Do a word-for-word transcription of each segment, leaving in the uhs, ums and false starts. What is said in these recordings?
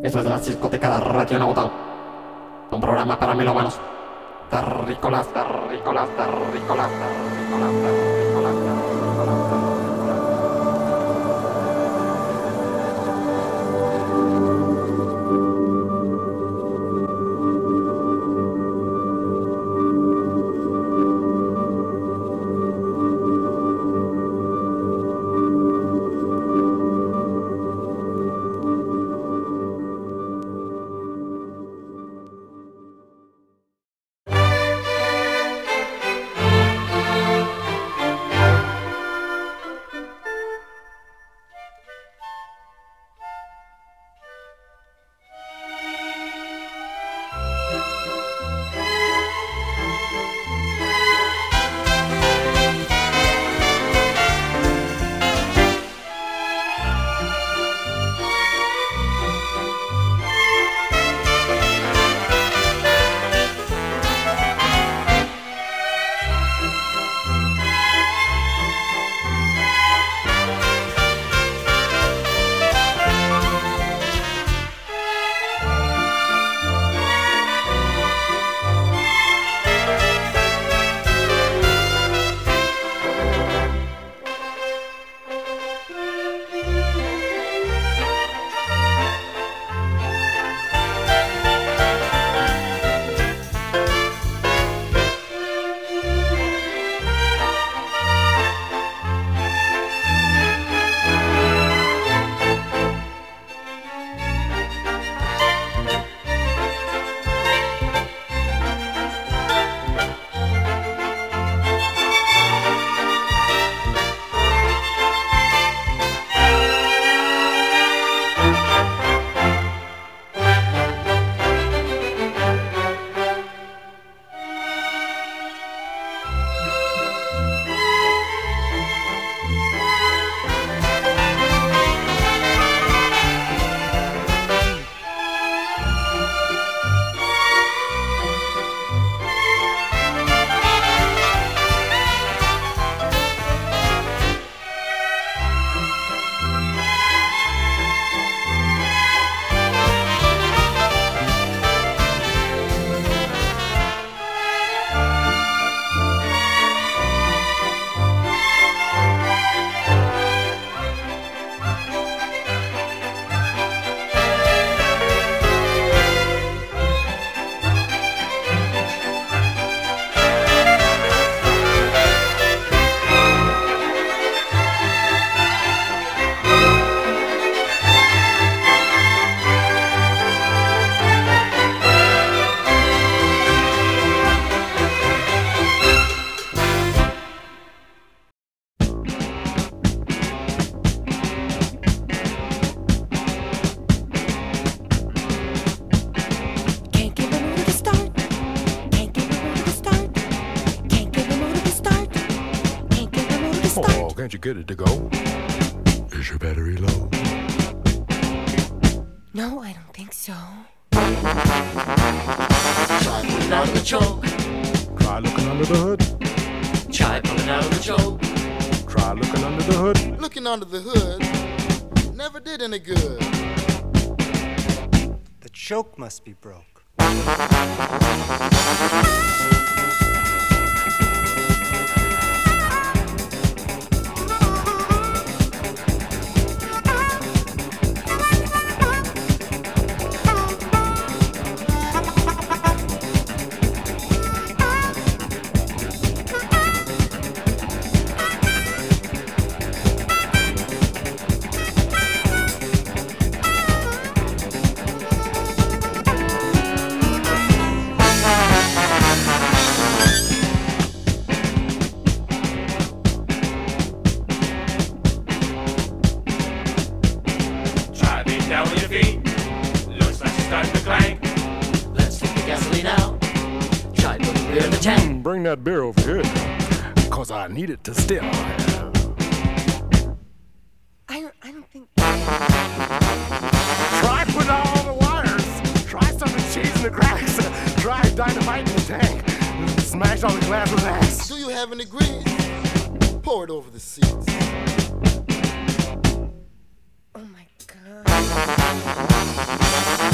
Eso es la discoteca radionauta, un programa para melómanos, terrícolas, terrícolas, terrícolas, terrícolas, terrícolas, terrícolas, terrícolas. Can't you get it to go? Is your battery low? No, I don't think so. Try pulling out of the choke. Try looking under the hood. Try pulling out of the choke. Try looking under the hood. Looking under the hood never did any good. The choke must be broke. Bring that beer over here, cause I need it to still. I don't, I don't think... Try putting out all the wires. Try something cheese in the cracks. Try dynamite in the tank. Smash all the glass with axe. Do you have any grease? Pour it over the seats. Oh my God.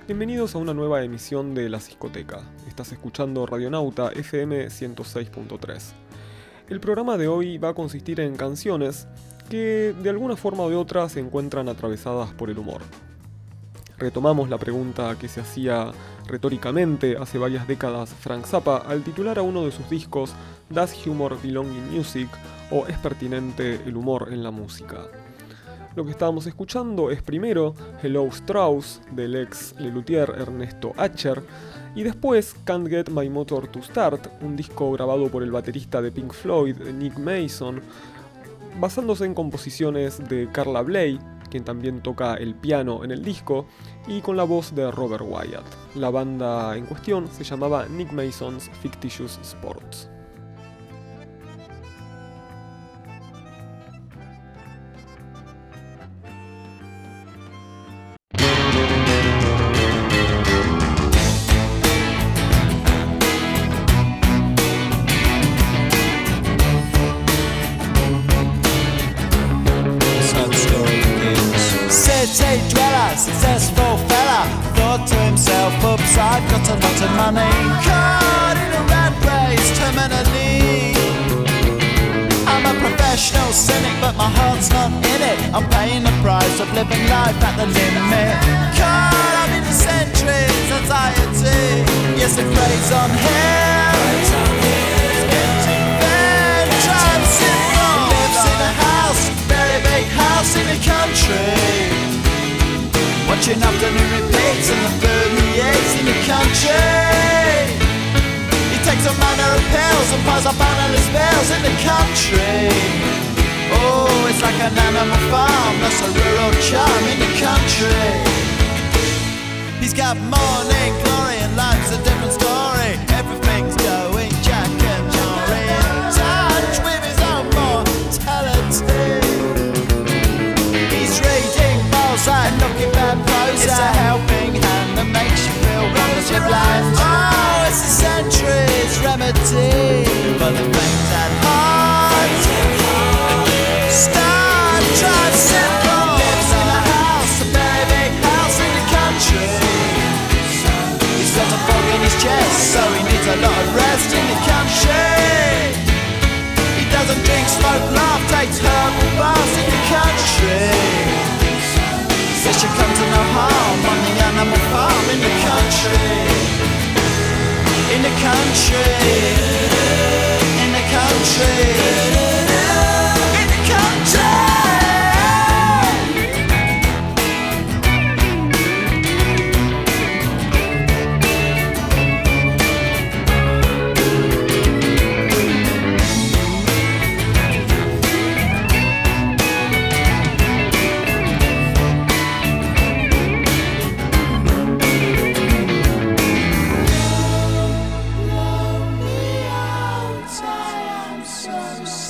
Bienvenidos a una nueva emisión de La Ciscoteca. Estás escuchando Radionauta F M ciento seis punto tres. El programa de hoy va a consistir en canciones que de alguna forma o de otra se encuentran atravesadas por el humor. Retomamos la pregunta que se hacía retóricamente hace varias décadas Frank Zappa al titular a uno de sus discos ¿Does Humor Belong in Music? O ¿Es pertinente el humor en la música? Lo que estábamos escuchando es primero Hello Strauss del ex luthier Ernesto Acher y después Can't Get My Motor to Start, un disco grabado por el baterista de Pink Floyd, Nick Mason, basándose en composiciones de Carla Bley, quien también toca el piano en el disco, y con la voz de Robert Wyatt. La banda en cuestión se llamaba Nick Mason's Fictitious Sports. City dweller, successful fella, thought to himself, oops, I've got a lot of money. Caught in a rat race, terminally. I'm a professional cynic, but my heart's not in it. I'm paying the price of living life at the limit. Caught up in the centuries, anxiety. Yes, the craze on him. It's getting bad, trying to sit wrong. Lives in a house, very big house in the country. Watching afternoon repeats and the food he eats in the country. He takes a manner of pills and piles up analyst bills in the country. Oh, it's like an animal farm, that's a rural charm in the country. He's got morning glory and life's a different story. Everything's going Jack and Jory in touch with his own mortality. He's reading Mozart and looking bad prose. It's a helping hand that makes you feel relatively blind. Oh, it's a century's remedy for the things at heart. Start trying simple. Lives in a house, a very big house in the country. He's got a fog in his chest, so he needs a lot of rest in the country. He doesn't drink, smoke, laugh, takes herbal baths in the country. Says you come to no harm on the animal farm in the country. In the country. In the country. In the country. So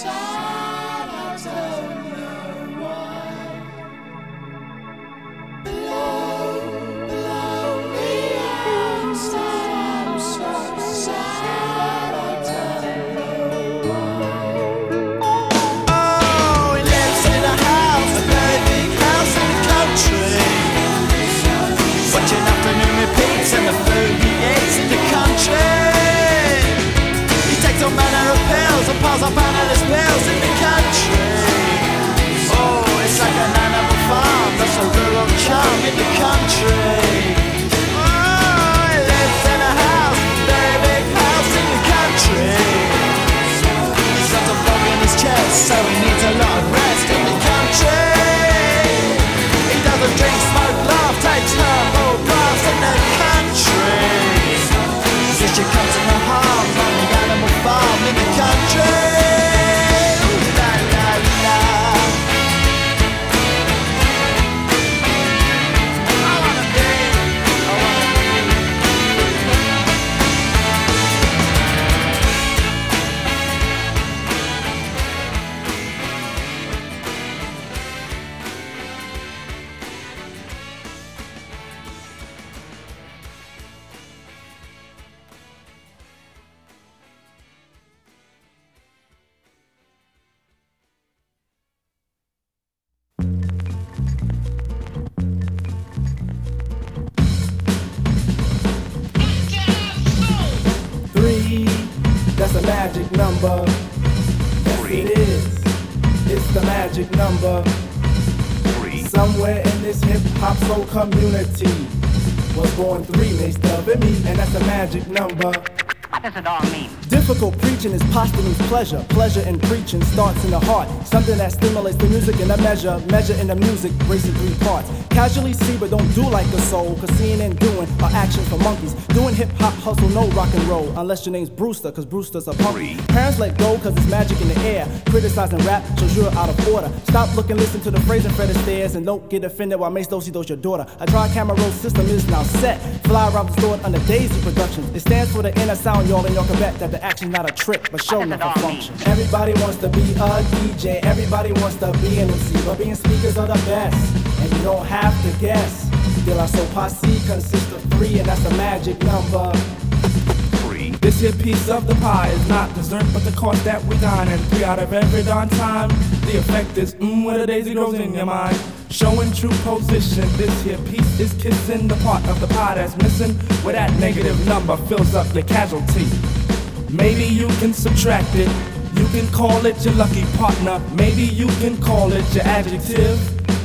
magic number. Yes, it is. It's the magic number. Somewhere in this hip-hop soul community was born three, they stub at me, and that's a magic number. What does it all mean? Difficult preaching is posthumous pleasure. Pleasure in preaching starts in the heart. Something that stimulates the music in a measure. Measure in the music, racing three parts. Casually see but don't do like a soul. Cause seeing and doing are actions for monkeys. Doing hip-hop hustle, no rock and roll. Unless your name's Brewster, cause Brewster's a punk. Parents let go cause it's magic in the air. Criticizing rap shows you're out of order. Stop looking, listen to the phrase and Fred Astaire. And don't get offended while Mace Dosey does your daughter. A tri-camera roll system is now set. Fly around the store under Daisy Productions. It stands for the inner sound, y'all, and y'all can bet that the action's not a trick, but show enough a function. Everybody wants to be a D J, everybody wants to be an M C, but being speakers are the best, and you don't have to guess. De La Soul Posse consists of three, and that's the magic number. Three. This here piece of the pie is not dessert, but the cost that we dine, and three out of every darn time. The effect is mmm, where the daisy grows in your mind. Showing true position, this here piece is kissing the part of the pie that's missing, where that negative number fills up your casualty. Maybe you can subtract it, you can call it your lucky partner, maybe you can call it your adjective.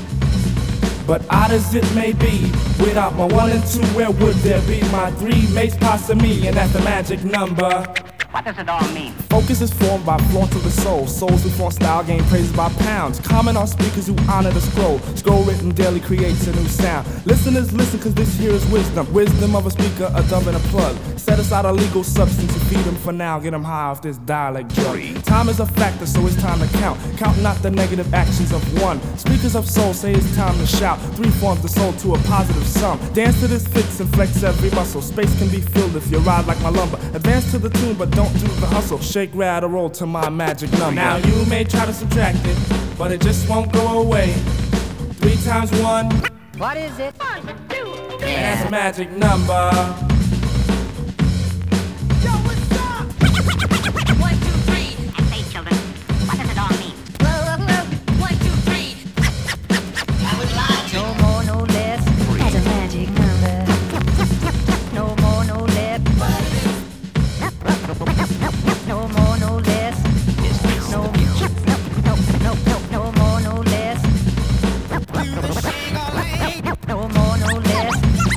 But odd as it may be, without my one and two, where would there be my three? Mace, Pasta, me, and that's the magic number. What does it all mean? Focus is formed by flaunt of the soul. Souls who flaunt style gain praises by pounds. Comment on speakers who honor the scroll. Scroll written daily creates a new sound. Listeners listen cause this here is wisdom. Wisdom of a speaker, a dove and a plug. Set aside a legal substance to feed them for now. Get them high off this dialect drug. Time is a factor so it's time to count. Count not the negative actions of one. Speakers of soul say it's time to shout. Three forms the soul to a positive sum. Dance to this fix and flex every muscle. Space can be filled if you ride like my lumber. Advance to the tune but don't do the hustle. Shake, rattle, roll to my magic number. Now you may try to subtract it, but it just won't go away. Three times one. What is it? One, two, three. And that's a magic number. Yo, what's up? One, two, three. I say, children, what does it all mean? One, two, three. I would lie. No more, no less. That's a magic number. No more, no less. No more, no less. No, no, no, no, no, no more, no less. No more, no less.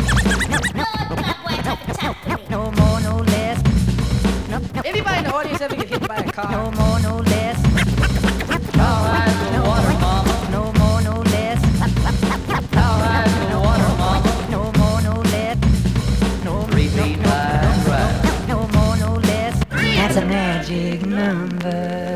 No more, no less. Anybody in the audience ever get hit by a car? No more, no less. All right, the water, mama. No more, no less. All right, the water, mama. No more, no less. No, Three feet wide, right. no more, no less. That's a magic number.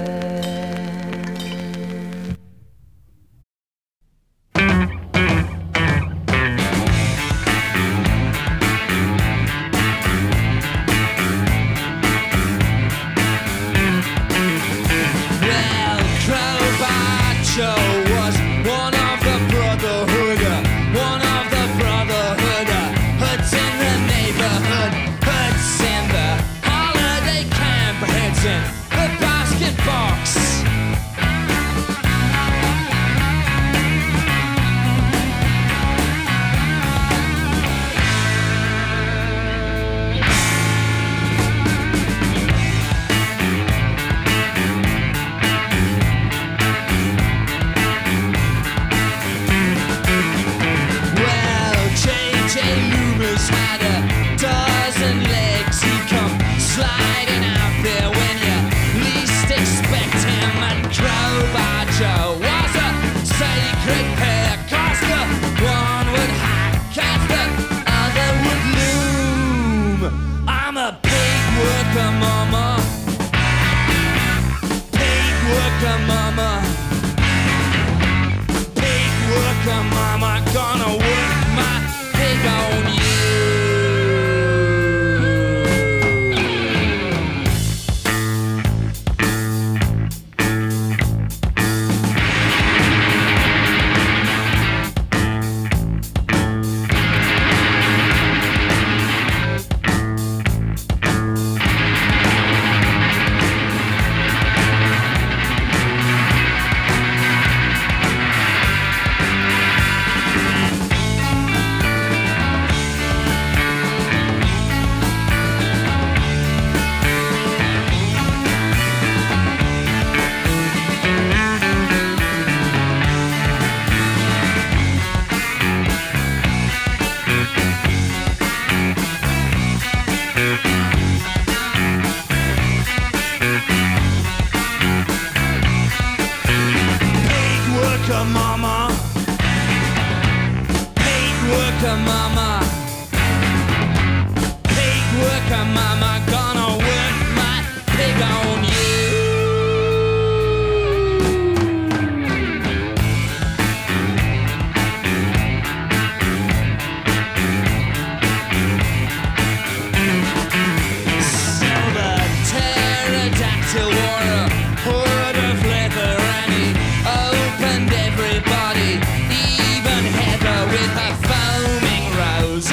Well, Crowbar Joe was one of the brotherhood, one of the brotherhood. Hoods in the neighborhood, hoods in the holiday camp, hoods in the basket box. Well, J J Loomis had a dozen legs. He come sliding out there when you least expect him. And Crowbar Joe was a sacred pair, 'cause the one would hack as the other would loom. I'm a big worker, mama. Big worker, mama. Big worker, mama. Gonna work my pig on you. mama. Paid worker mama. Paid worker mama. Gonna work my pig on you. Silver pterodactyl wore a hood of leather and he opened everybody, even Heather with her foaming rose.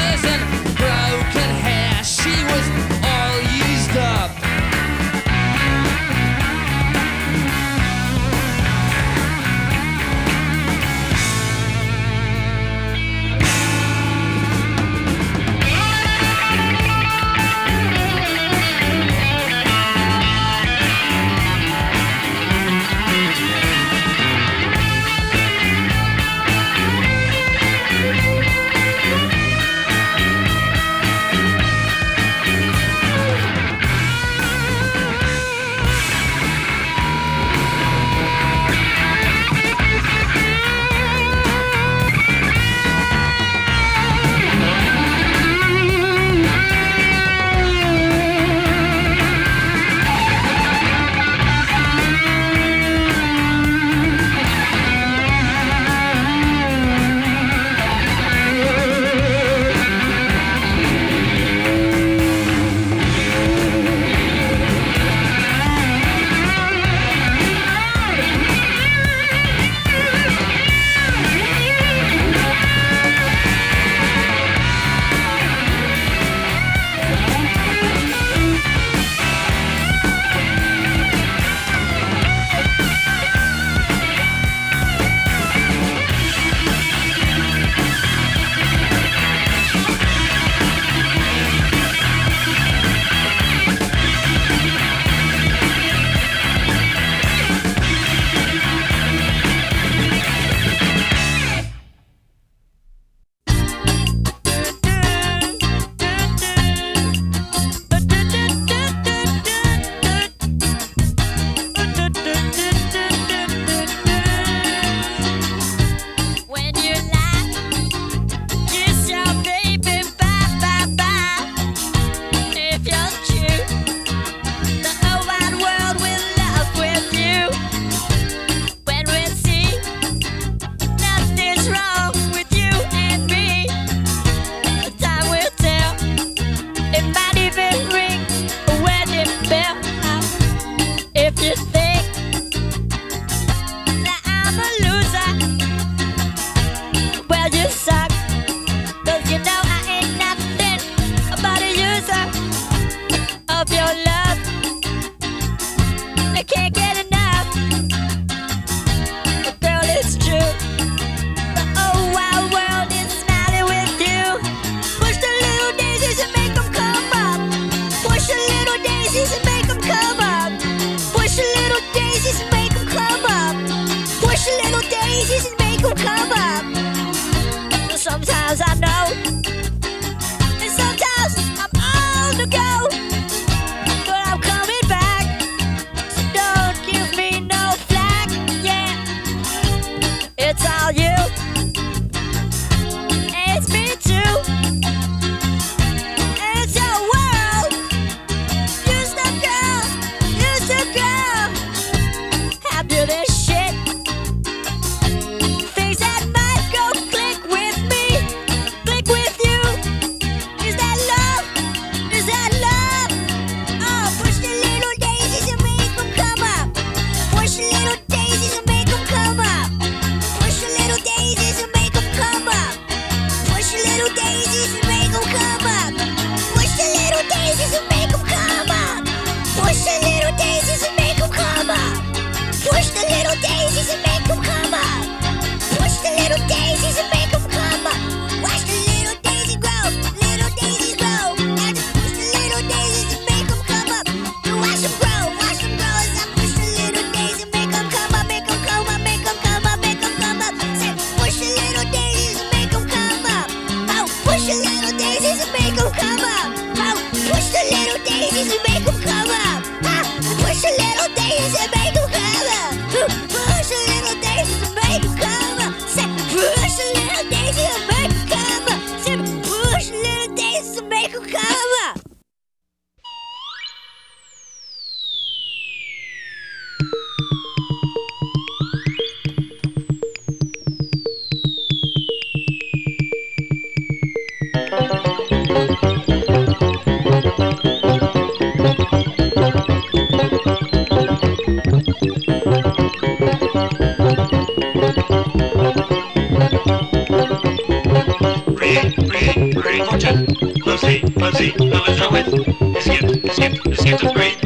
see. Now let's go with skip, skip, skip to three.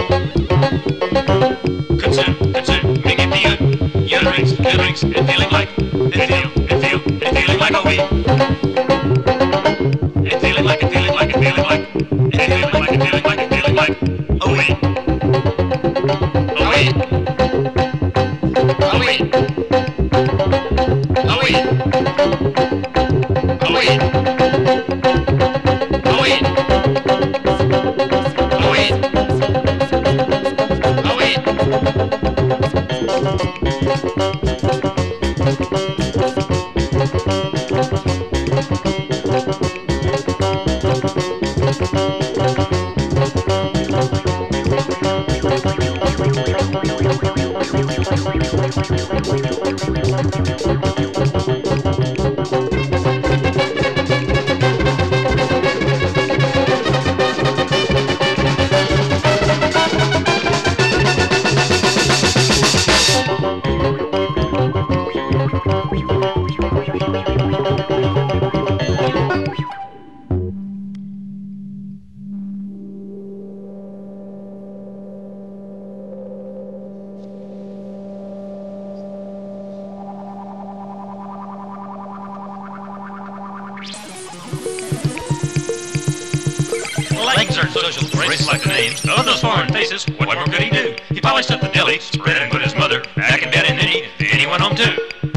Consume, consume, make it the you. You drinks, you drinks, and feeling like, and feel, and feel, and feeling like a we. And feeling like, and feeling like, and feeling like, and feeling like, and feeling like, and feeling like a we. A we. A we. A we. A we. Legs are social traits like the names of those foreign faces. What more could he do? He polished up the deli, spread and put his mother back in bed, and then he, then he went home too.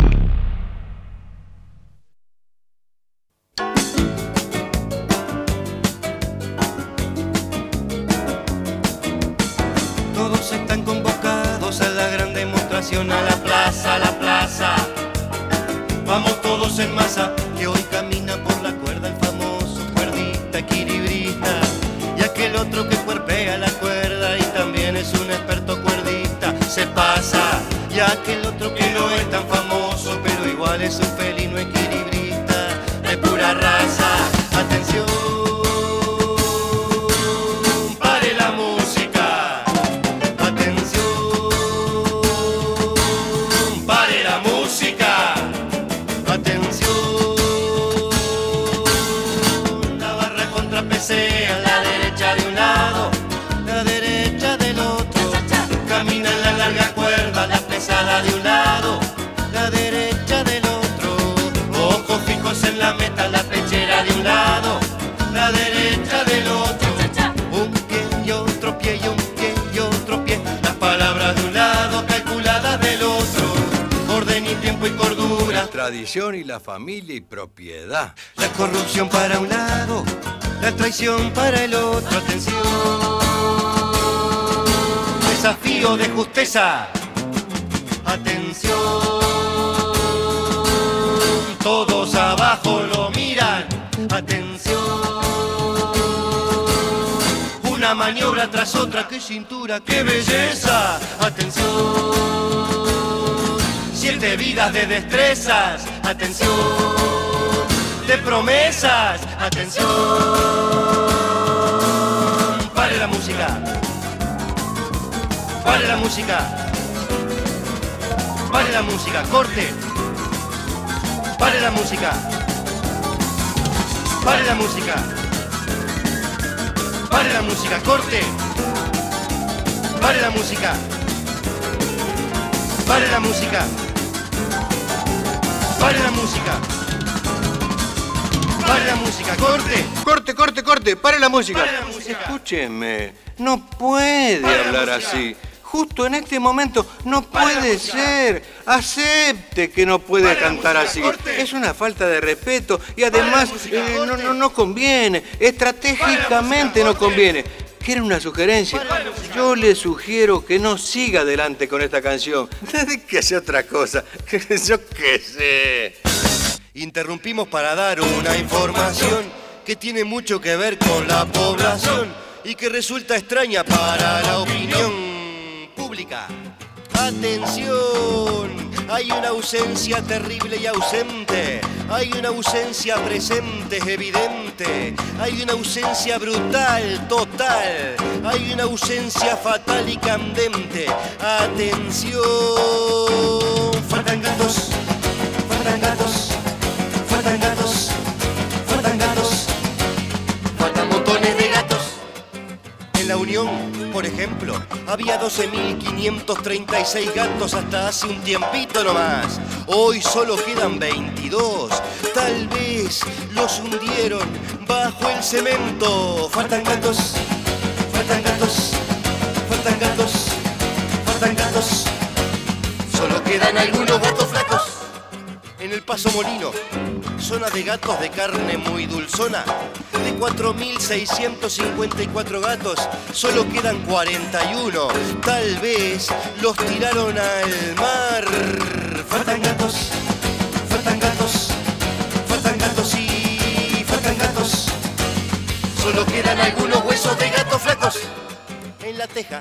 Todos están convocados a la gran demostración, a la plaza, a la plaza. Vamos todos en masa, que hoy camina por la cuerda el famoso cuerdista equilibrista. Y aquel otro que cuerpea la cuerda y también es un experto cuerdista, se pasa. Y aquel otro que no es tan famoso, pero igual es un felino equilibrista de pura raza. Atención, pare la música. Atención, pare la música. Atención, la barra contrapesea, la derecha de un lado, la derecha del otro. Camina en la larga cuerda, la pesada de un lado, la derecha del otro. Ojos fijos en la meta, la pechera de un lado, la derecha del otro. Un pie y otro pie y un pie y otro pie. Las palabras de un lado, calculadas del otro. Orden y tiempo y cordura. Tradición y la familia y propiedad. La corrupción para un lado, la traición para el otro. Atención, desafío de justeza. Atención, todos abajo lo miran. Atención, una maniobra tras otra. ¡Qué cintura, qué belleza! Atención, siete vidas de destrezas. Atención, de promesas. Atención, pare la música. Pare la música. Pare la música. Corte. Pare la música. Pare la música. Pare la música. Corte. Pare la música. Pare la música. Pare la música. Pare la música. Corte. Corte, corte, corte. Pare la música. Pare la música. Escúcheme, no puede Pare la hablar música. así. Justo en este momento no puede ser. Acepte que no puede Pare la cantar música, así. corte. Es una falta de respeto y además música, eh, no, corte. no, no conviene. Estratégicamente no conviene. ¿Quiere una sugerencia? Yo le sugiero que no siga adelante con esta canción. Que hace otra cosa. Yo qué sé. Interrumpimos para dar una información que tiene mucho que ver con la población y que resulta extraña para la opinión pública. Atención, hay una ausencia terrible y ausente, hay una ausencia presente evidente, hay una ausencia brutal, total, hay una ausencia fatal y candente. Atención, faltan gatos, faltan gatos, faltan gatos, faltan gatos, faltan montones. había doce mil quinientos treinta y seis gatos hasta hace un tiempito nomás. Hoy solo quedan veintidós. Tal vez los hundieron bajo el cemento. Faltan gatos, faltan gatos, faltan gatos, faltan gatos. Solo quedan algunos gatos flacos. En el Paso Molino, zona de gatos de carne muy dulzona. De cuatro mil seiscientos cincuenta y cuatro gatos, solo quedan cuarenta y uno. Tal vez los tiraron al mar. Faltan gatos, faltan gatos, faltan gatos y faltan gatos. Solo quedan algunos huesos de gatos flacos en la teja.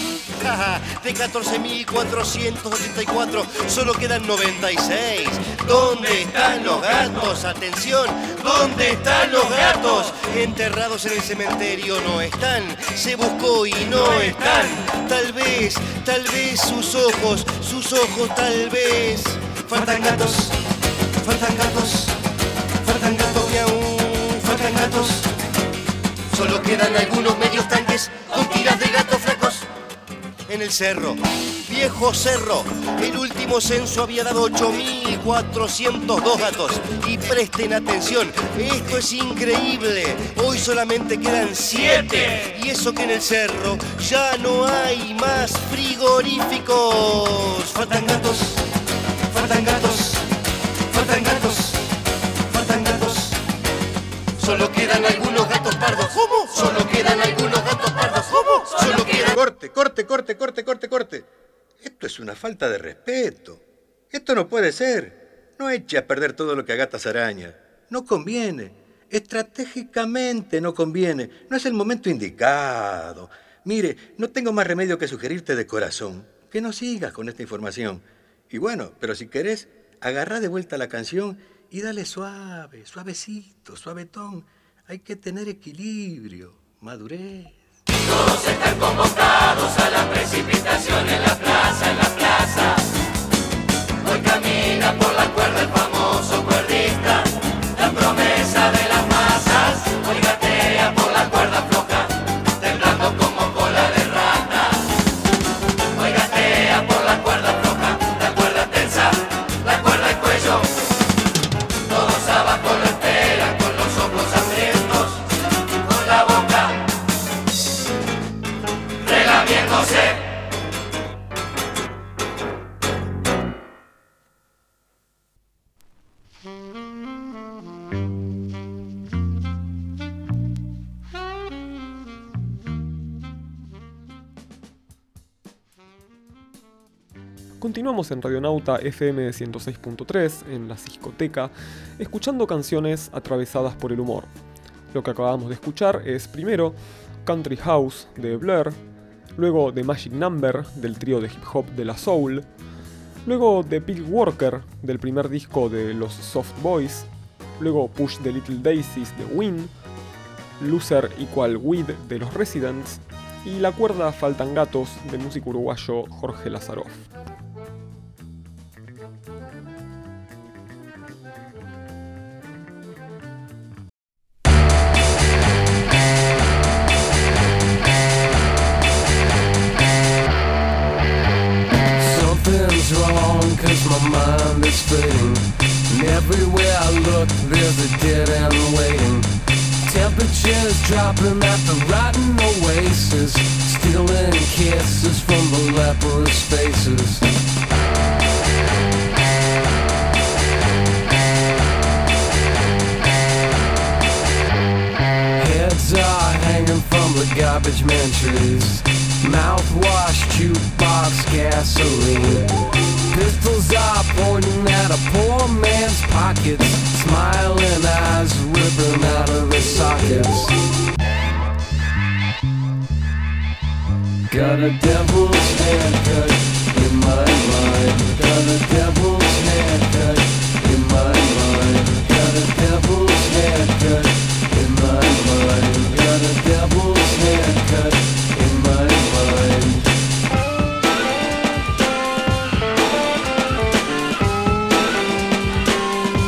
De catorce mil cuatrocientos ochenta y cuatro solo quedan noventa y seis. ¿Dónde están los gatos? Atención, ¿dónde están los gatos? Enterrados en el cementerio no están. Se buscó y no están. Tal vez, tal vez sus ojos, sus ojos tal vez. Faltan gatos, faltan gatos, faltan gatos, miau, faltan gatos. Solo quedan algunos medios tanques con tiras de gatos flacos. En el cerro, viejo cerro, el último censo había dado ocho mil cuatrocientos dos gatos. Y presten atención, esto es increíble. Hoy solamente quedan siete. Y eso que en el cerro ya no hay más frigoríficos. Faltan gatos, faltan gatos, faltan gatos, faltan gatos. Solo quedan algunos gatos pardos. ¿Cómo? Solo quedan algunos gatos pardos. ¿Cómo? Solo quedan... Corte, corte, corte, corte, corte, corte. Esto es una falta de respeto. Esto no puede ser. No eche a perder todo lo que agatas araña. No conviene. Estratégicamente no conviene. No es el momento indicado. Mire, no tengo más remedio que sugerirte de corazón que no sigas con esta información. Y bueno, pero si querés, agarrá de vuelta la canción y dale suave, suavecito, suavetón. Hay que tener equilibrio, madurez. Todos están convocados a la precipitación en la plaza, en la plaza. Hoy camina por la cuerda el famoso cuerdista, la promesa de las masas. Hoy gatea por la cuerda floja, temblando como cola de rata. Hoy gatea por la cuerda floja, la cuerda tensa, la cuerda del cuello. Todos abajo lo esperan con los ojos hambrientos, con la boca relamiéndose. Continuamos en Radionauta F M ciento seis punto tres, en la discoteca, escuchando canciones atravesadas por el humor. Lo que acabamos de escuchar es primero Country House de Blur, luego The Magic Number del trío de hip hop de La Soul, luego The Pig Worker del primer disco de los Soft Boys, luego Push the Little Daisies de Win, Loser Equal Weed de los Residents y la cuerda Faltan Gatos del músico uruguayo Jorge Lazaroff. Wrong, cause my mind is fading, and everywhere I look there's a dead end waiting. Temperatures dropping at the rotten oasis, stealing kisses from the leprous faces. Heads are hanging from the garbage man trees, mouthwash, jukebox, gasoline. Pistols are pointing at a poor man's pockets, smiling eyes ripping out of their sockets. Got a devil's haircut in my mind. Got a devil's haircut in my mind. Got a devil's haircut in my mind. Got a devil's haircut in my mind.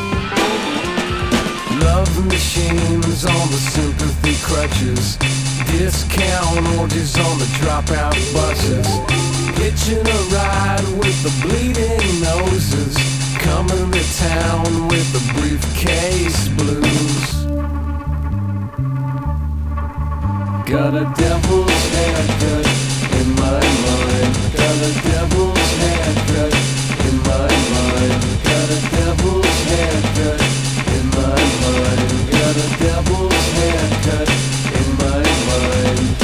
Love machines on the sympathy crutches, Discount orgies on the dropout buses. Hitching a ride with the bleeding noses. Coming to town with the briefcase blues. Got a devil's haircut in my mind. Got a devil's haircut in my mind. Got a devil's haircut in my mind. Got a devil's haircut in my mind.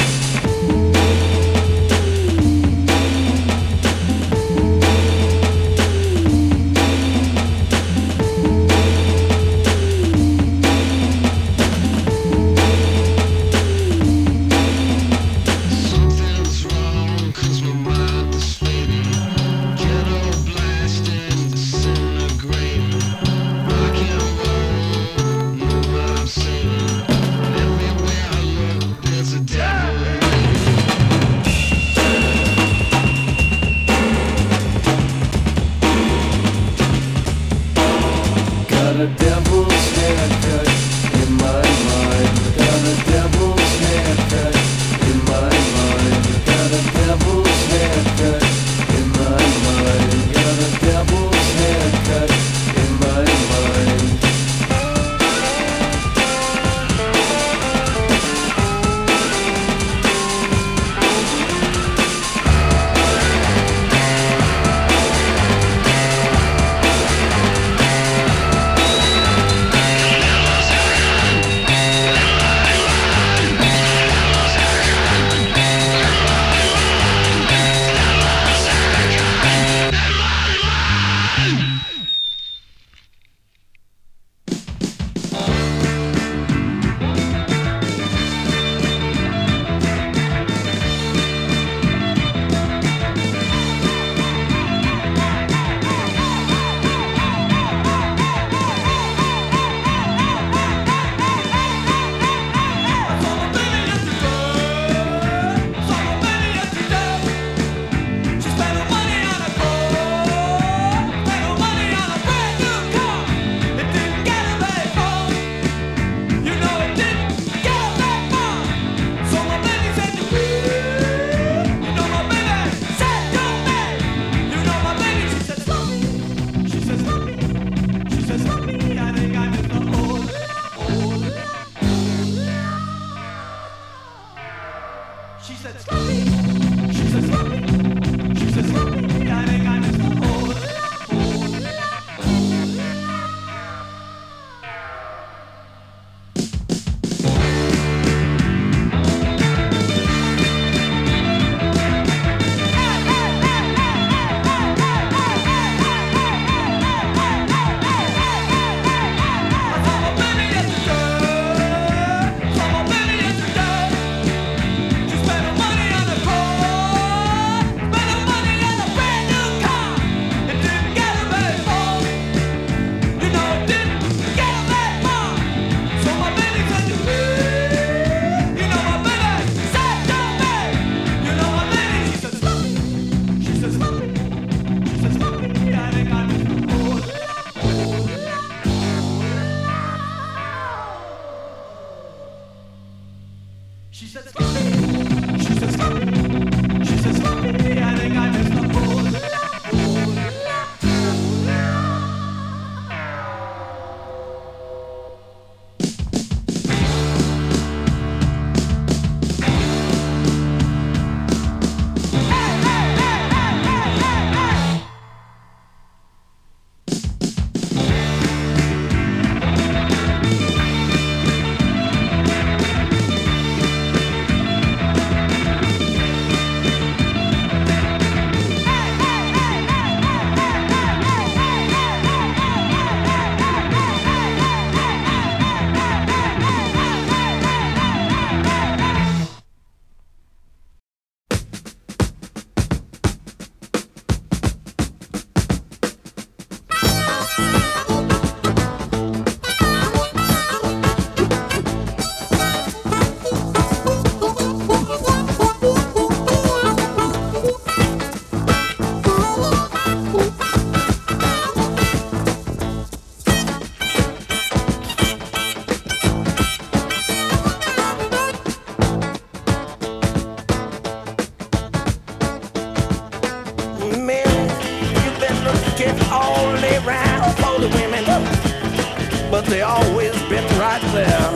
looking all around for the women, but they always been right there.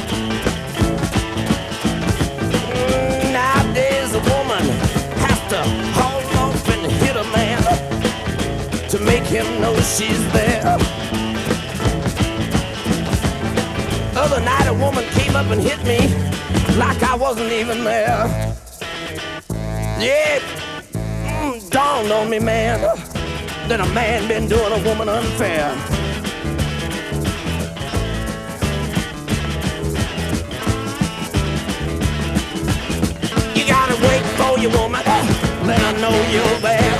Mm, Nowadays a woman has to haul off and hit a man to make him know she's there. Other night a woman came up and hit me like I wasn't even there. Yeah, mm, dawned on me, man, that a man been doing a woman unfair. You gotta wait for your woman, let her know you're there.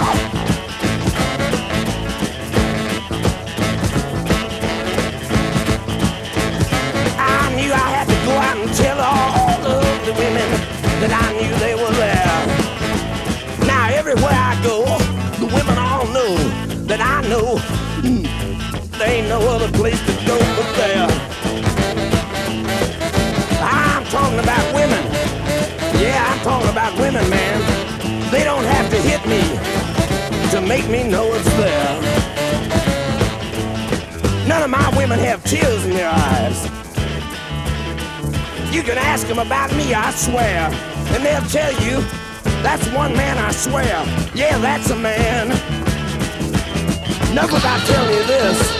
I knew I had to go out and tell all of the women that I knew they were there. Now everywhere I go, the women all know that I know mm, there ain't no other place to go but there. I'm talking about women. Yeah, I'm talking about women, man. They don't have to hit me to make me know it's there. None of my women have tears in their eyes. You can ask them about me, I swear, and they'll tell you, that's one man, I swear. Yeah, that's a man. Enough about telling you this.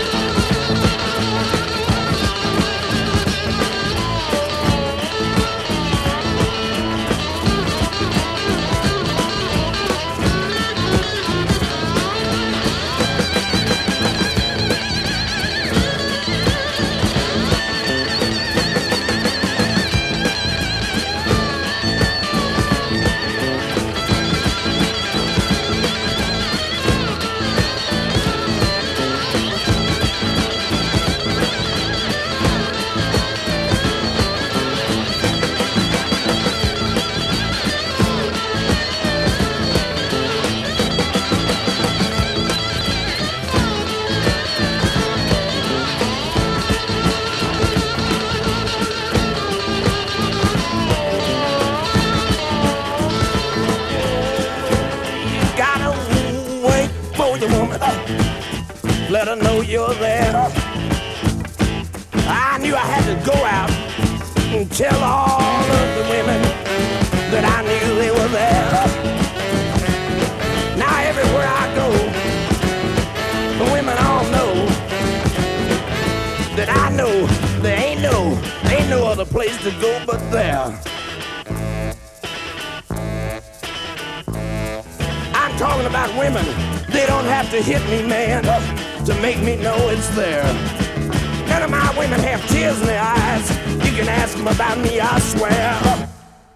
Let her know you're there. I knew I had to go out and tell all of the women that I knew they were there. Now everywhere I go, the women all know that I know there ain't no, ain't no other place to go but there. I'm talking about women. They don't have to hit me, man, to make me know it's there. None of my women have tears in their eyes. You can ask them about me, I swear.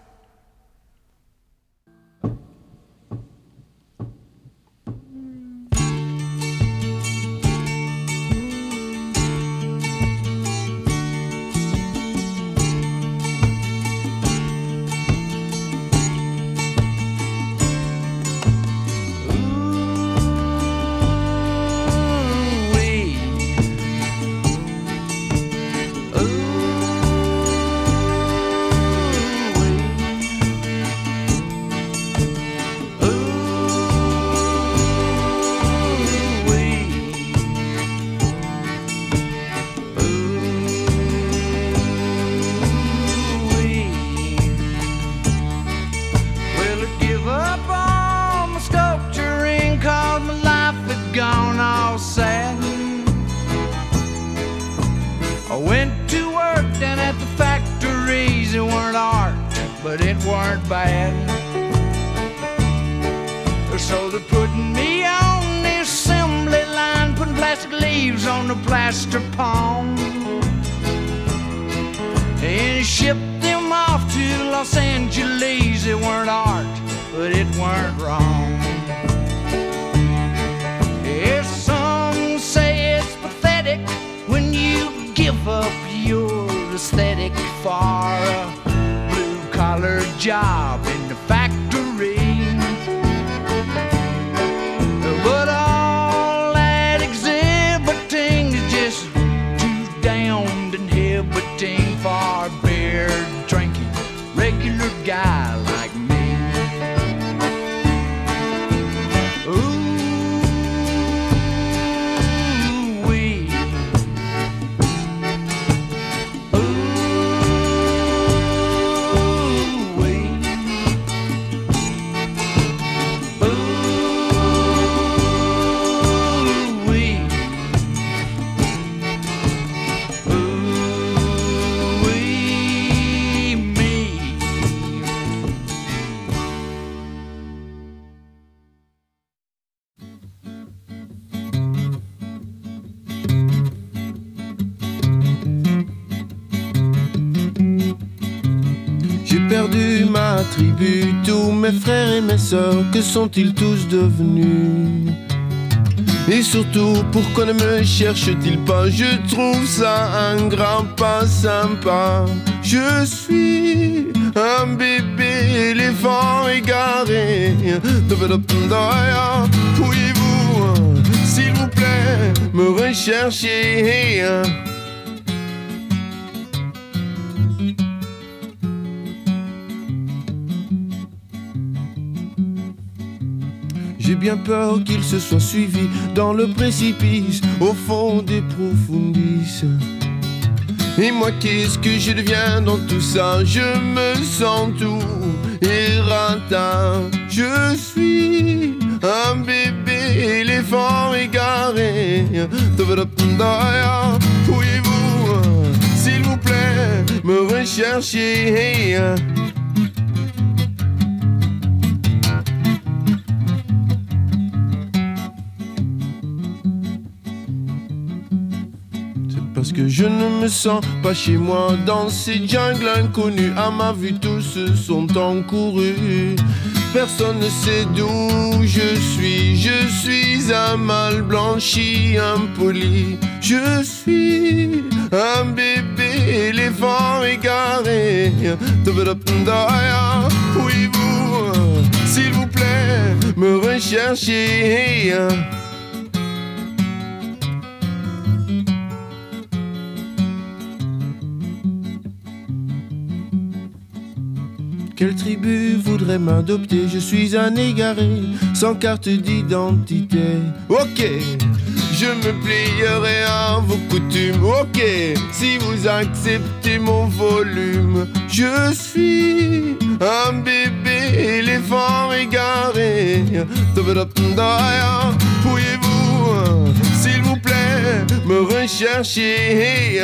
But it weren't bad. So they're putting me on the assembly line, putting plastic leaves on the plaster pond, and shipped them off to Los Angeles. It weren't art, but it weren't wrong. If some say it's pathetic when you give up your aesthetic for a blue-collar job in the factory, but all that exhibiting is just too damned inhibiting for a beer-drinking regular guy like me. Ooh, perdu ma tribu, tous mes frères et mes sœurs, que sont-ils tous devenus? Et surtout, pourquoi ne me cherche-t-il pas? Je trouve ça un grand pas sympa. Je suis un bébé éléphant égaré. Pourriez-vous, s'il vous plaît, me rechercher? J'ai bien peur qu'il se soit suivi dans le précipice, au fond des profondis. Et moi, qu'est-ce que je deviens dans tout ça? Je me sens tout éreintant. Je suis un bébé éléphant égaré. Pourriez-vous, s'il vous plaît, me rechercher? Parce que je ne me sens pas chez moi dans ces jungles inconnues. À ma vue, tous se sont encourus. Personne ne sait d'où je suis. Je suis un mal blanchi, impoli. Je suis un bébé éléphant égaré. Pouvez-vous, s'il vous plaît, me rechercher? Quelle tribu voudrait m'adopter? Je suis un égaré, sans carte d'identité. Ok, je me plierai à vos coutumes. Ok, si vous acceptez mon volume. Je suis un bébé éléphant égaré. Pourriez-vous, s'il vous plaît, me rechercher?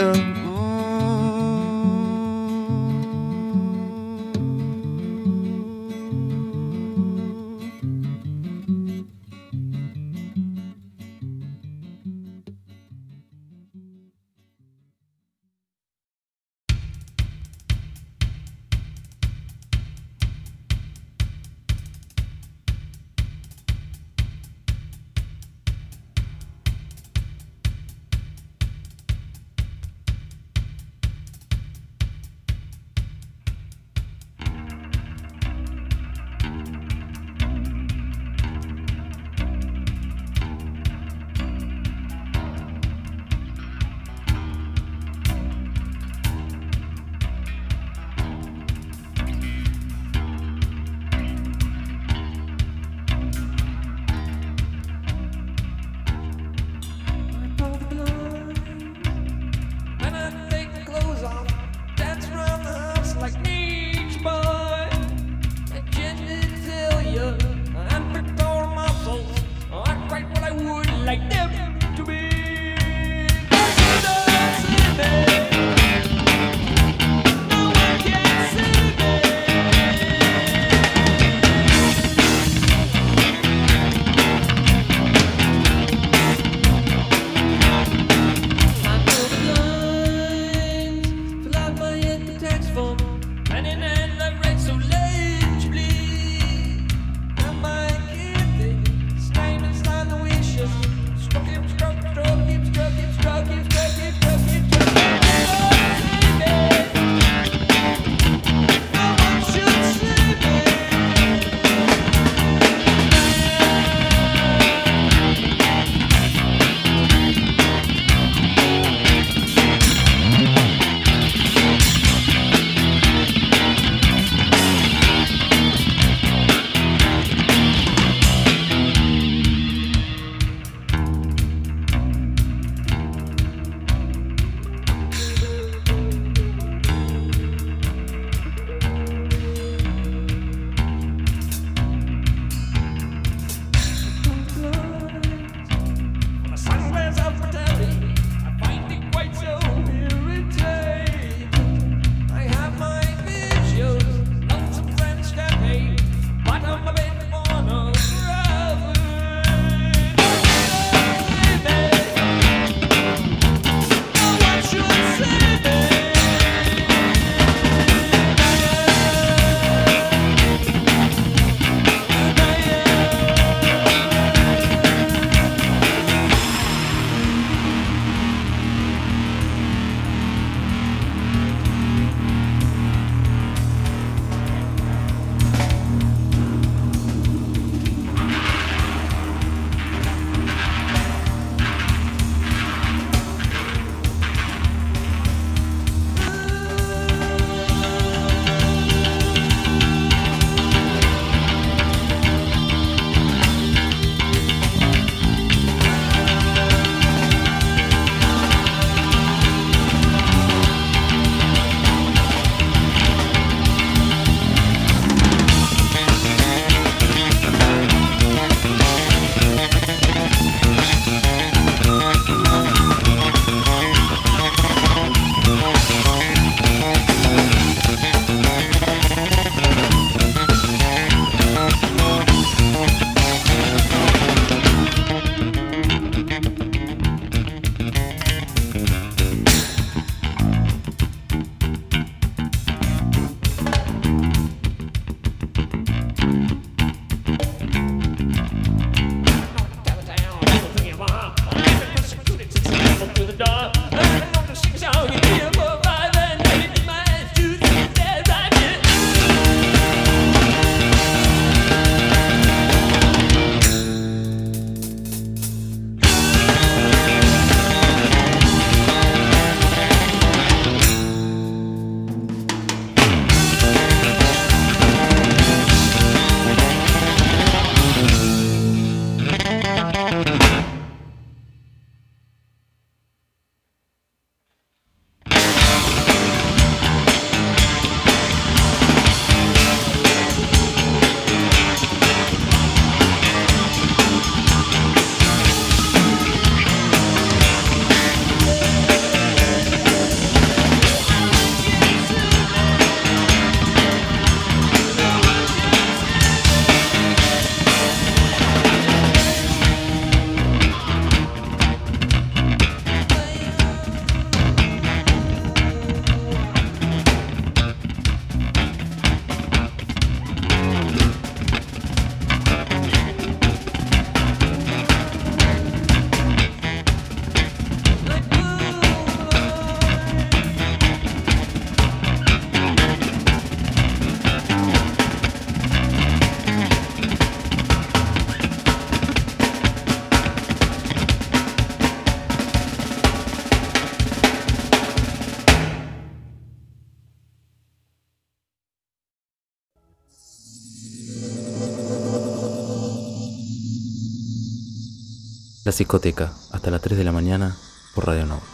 La Psicoteca, hasta las tres de la mañana por Radionauta.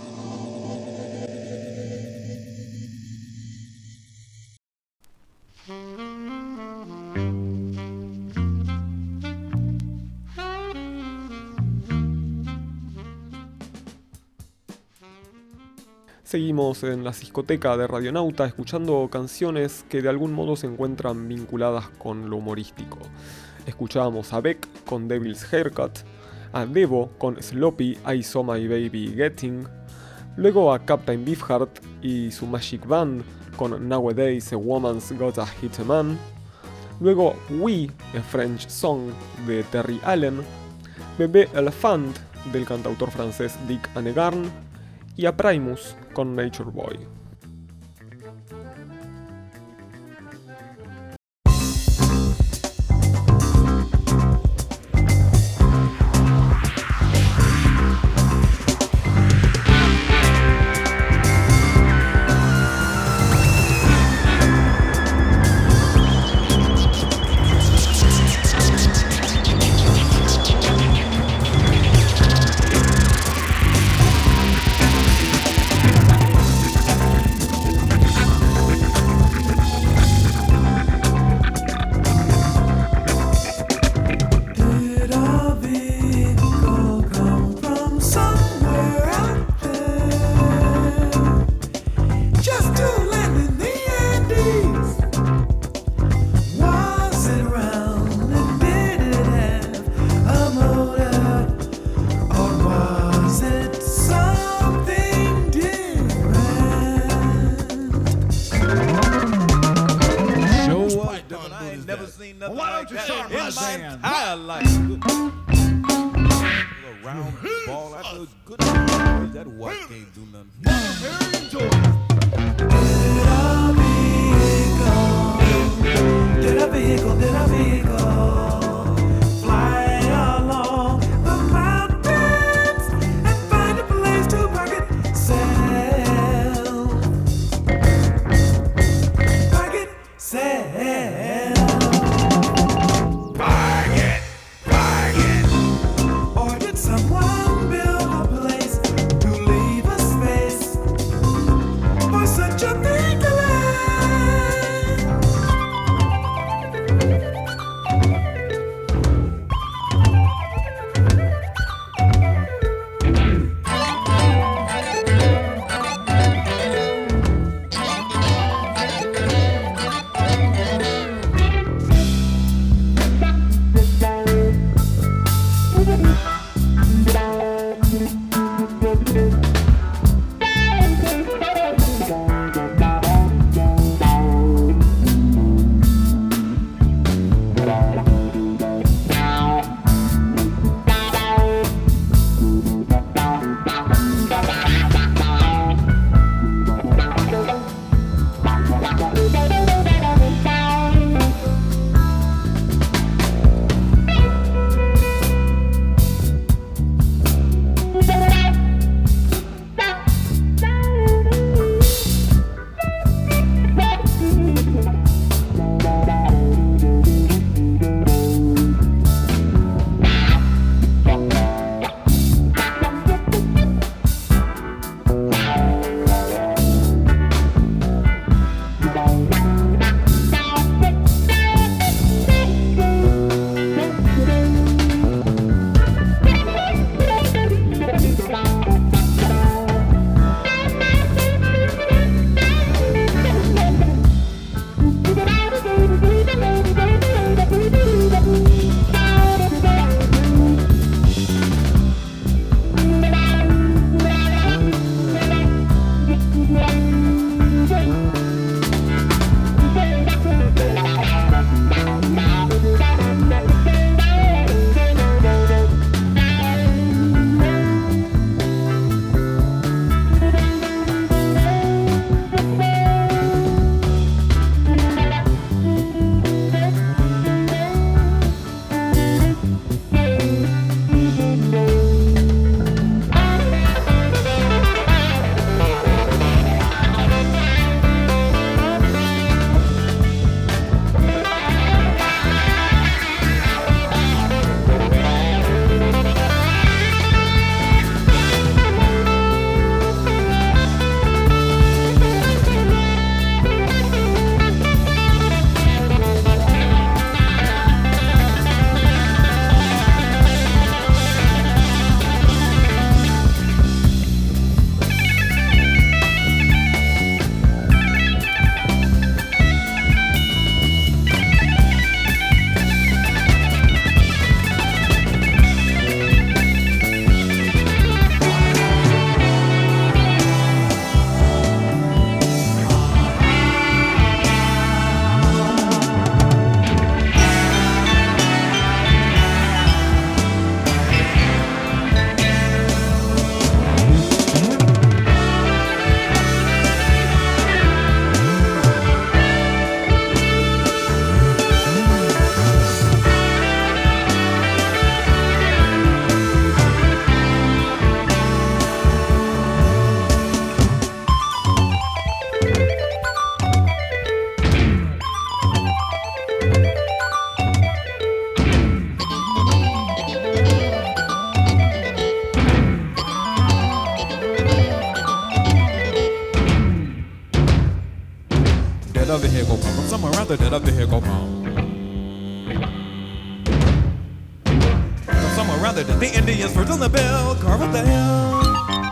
Seguimos en la discoteca de Radionauta escuchando canciones que de algún modo se encuentran vinculadas con lo humorístico. Escuchábamos a Beck con Devil's Haircut, a Devo con Sloppy, I Saw My Baby Getting, luego a Captain Beefheart y su Magic Band con Nowadays a Woman's Gotta Hit a Man, luego We, a French Song de Terry Allen, Bébé Elephant del cantautor francés Dick Annegarn y a Primus con Nature Boy. vehicle come from somewhere rather than a vehicle come. From somewhere rather than the Indians first on the bill, carve up the hill.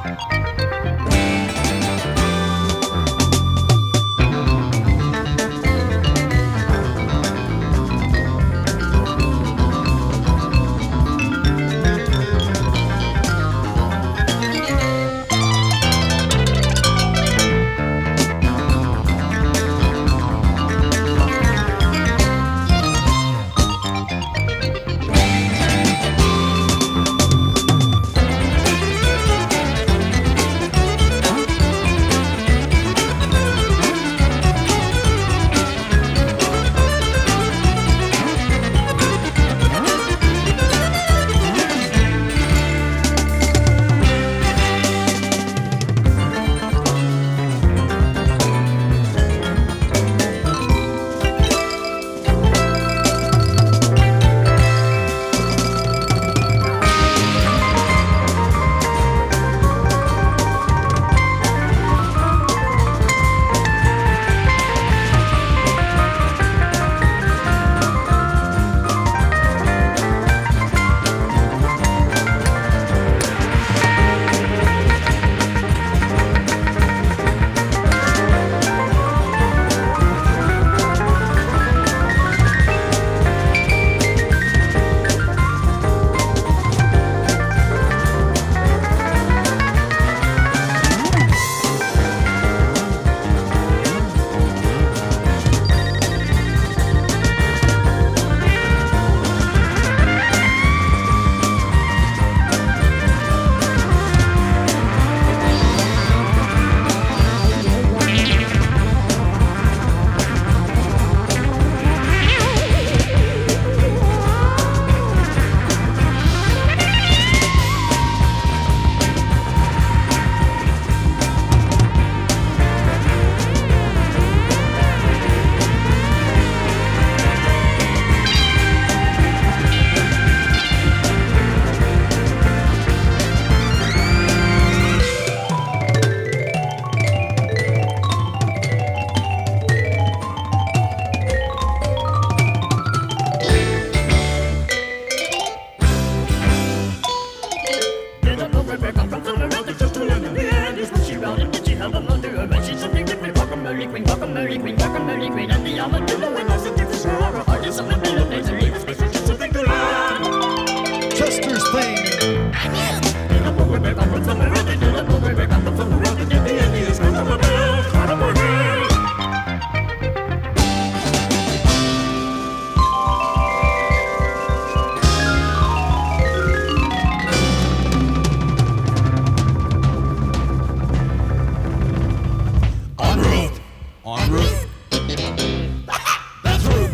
Chester's theme. En route. En route. That's route.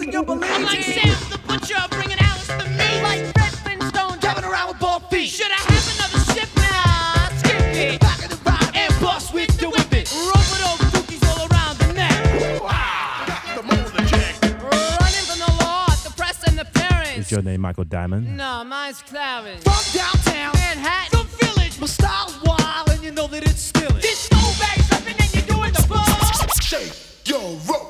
in your belief. I'm like Sam the Butcher bringing Alice to me. Like Fred Flintstone driving around with bald feet. Should I have another ship now? Skip it. Back of the ride and bust with the whip it. Rope those dookies all around the neck. The move the chick. Running from the law, the press and the parents. Is your name Michael Diamond? No, mine's Clarence. From downtown Manhattan, the village. My style's wild and you know that it's still it. This no bass something and you're doing the ball. Shake your robot.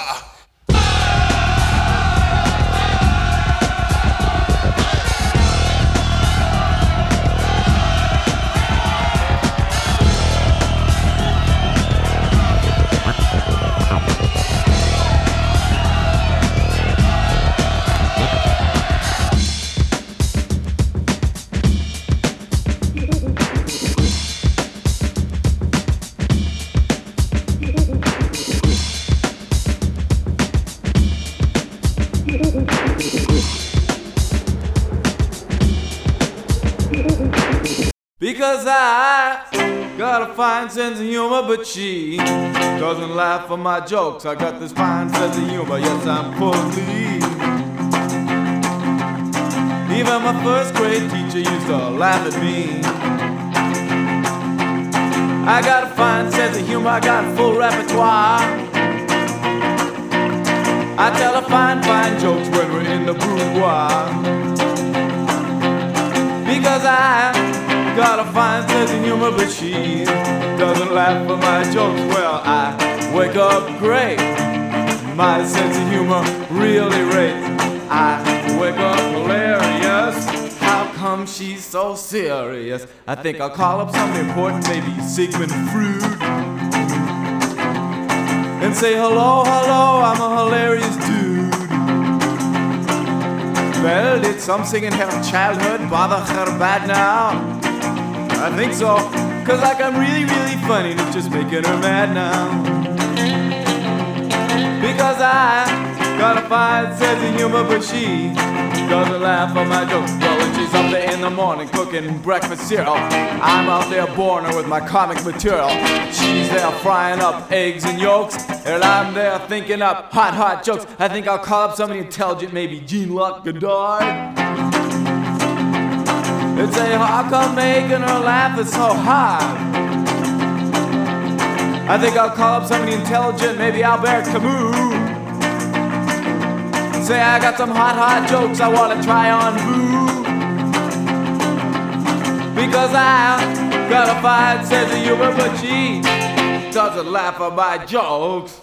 Because I got a fine sense of humor, but she doesn't laugh at my jokes. I got this fine sense of humor, yes, I'm police. Even my first grade teacher used to laugh at me. I got a fine sense of humor, I got a full repertoire. I tell her fine, fine jokes when we're in the boudoir. Because I got a fine sense of humor, but she doesn't laugh at my jokes. Well, I wake up great. My sense of humor really rates. I wake up hilarious. How come she's so serious? I think I'll call up something important, maybe Sigmund Freud, and say, hello, hello, I'm a hilarious dude. Well, did something in her childhood bother her bad now? I think so, cause like I'm really, really funny and it's just making her mad now. Because I got a fine sense of humor, but she doesn't laugh at my jokes. Well, when she's up there in the morning cooking breakfast cereal, I'm out there boring her with my comic material. She's there frying up eggs and yolks, and I'm there thinking up hot, hot jokes. I think I'll call up somebody intelligent, maybe Jean-Luc Godard, and say, how come making her laugh is so hard? I think I'll call up somebody intelligent, maybe Albert Camus, and say, I got some hot, hot jokes I want to try on Boo. Because I got a fine sense of humor, but she doesn't laugh at my jokes.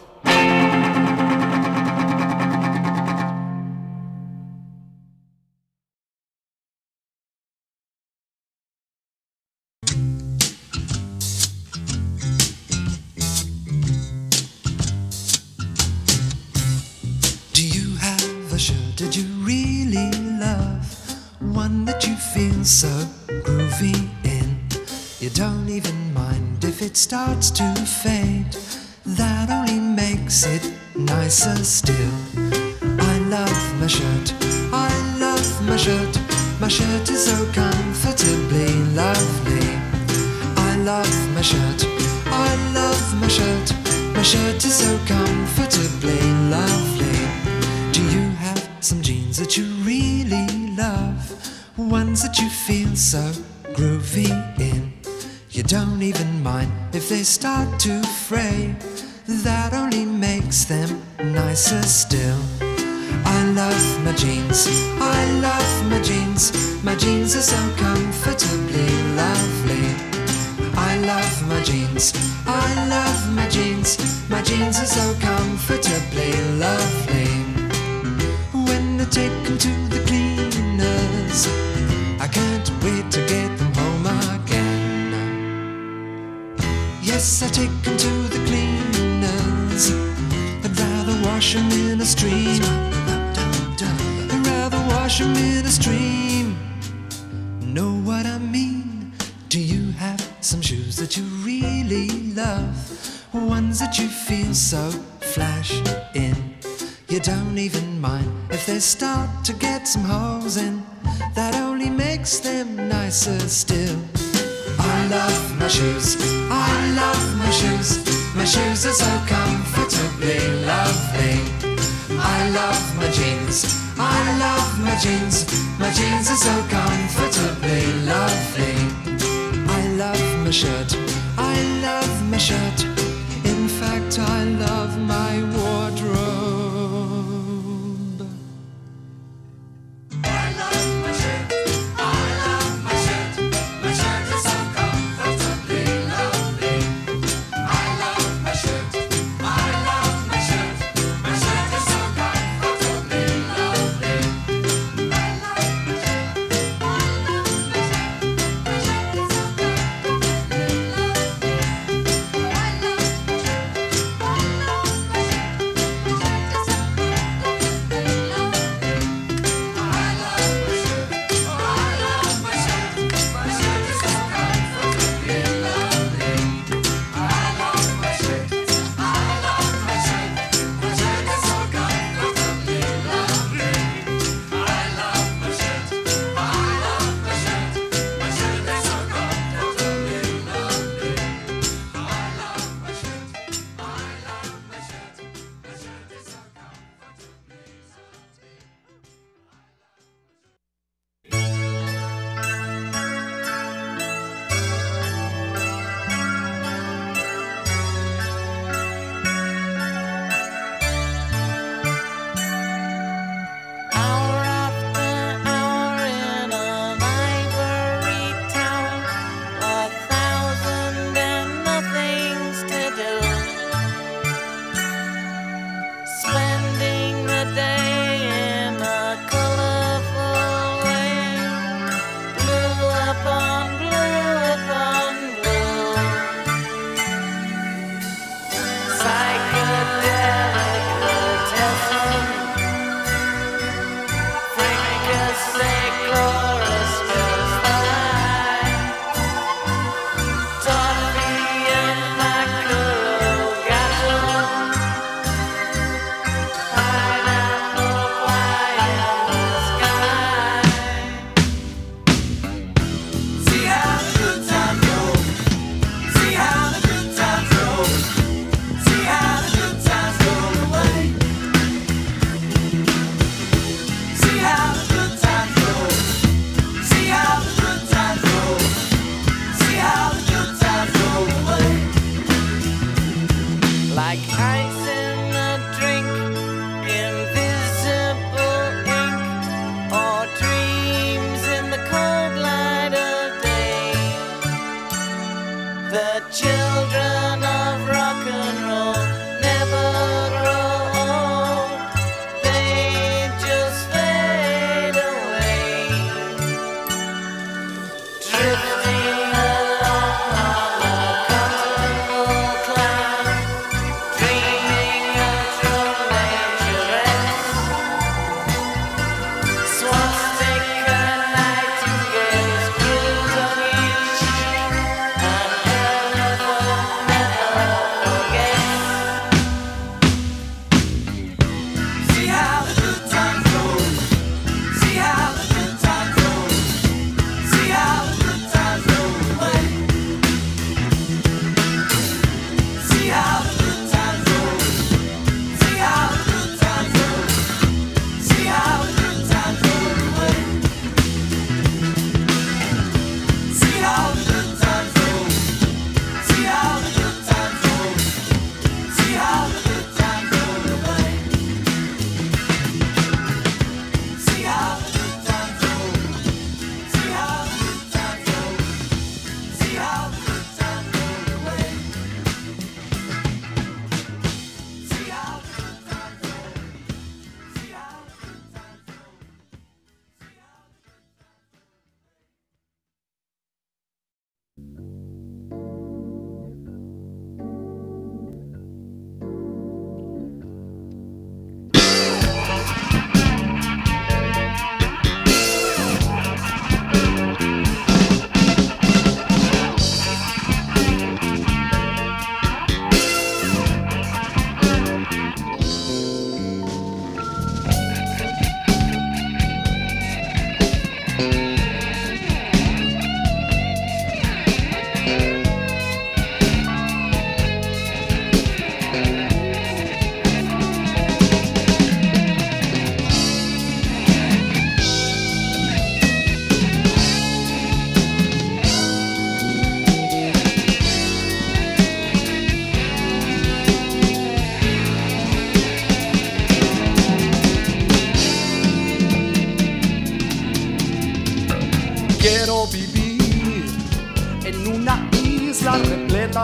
Did you really love one that you feel so groovy in? You don't even mind if it starts to fade. That only makes it nicer still. I love my shirt, I love my shirt. My shirt is so comfortably lovely. I love my shirt, I love my shirt. My shirt is so comfortably lovely. Do you have some jeans that you really love? Ones that you feel so groovy in? You don't even mind if they start to fray. That only makes them nicer still. I love my jeans, I love my jeans. My jeans are so comfortably lovely. I love my jeans, I love my jeans. My jeans are so comfortably lovely. When I take them to the cleaners, I can't wait to get them home again. Yes, I take them to the cleaners. I'd rather wash them in a stream. I'd rather wash them in a stream. Know what I mean? Do you have some shoes that you really love? Ones that you feel so flash in? You don't even mind if they start to get some holes in. That only makes them nicer still. I love my shoes, I love my shoes. My shoes are so comfortably lovely. I love my jeans, my jeans are so comfortably lovely. I love my shirt, I love my shirt. In fact, I love my wardrobe. I love my shirt, I love my shirt. My shirt is so comfortably lovely. I love my shirt, I love my shirt. My shirt is so comfortably lovely. I love my shirt, I love my shirt. My shirt is so comfortably lovely. I love my shirt, I love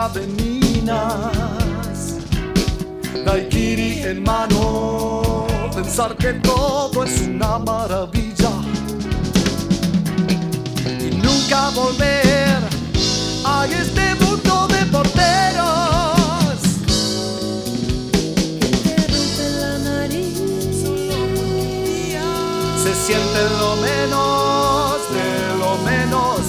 avenidas, daiquiri en mano, pensar que todo es una maravilla y nunca volver a este mundo de porteros que te rompen la nariz. Se siente lo menos de lo menos.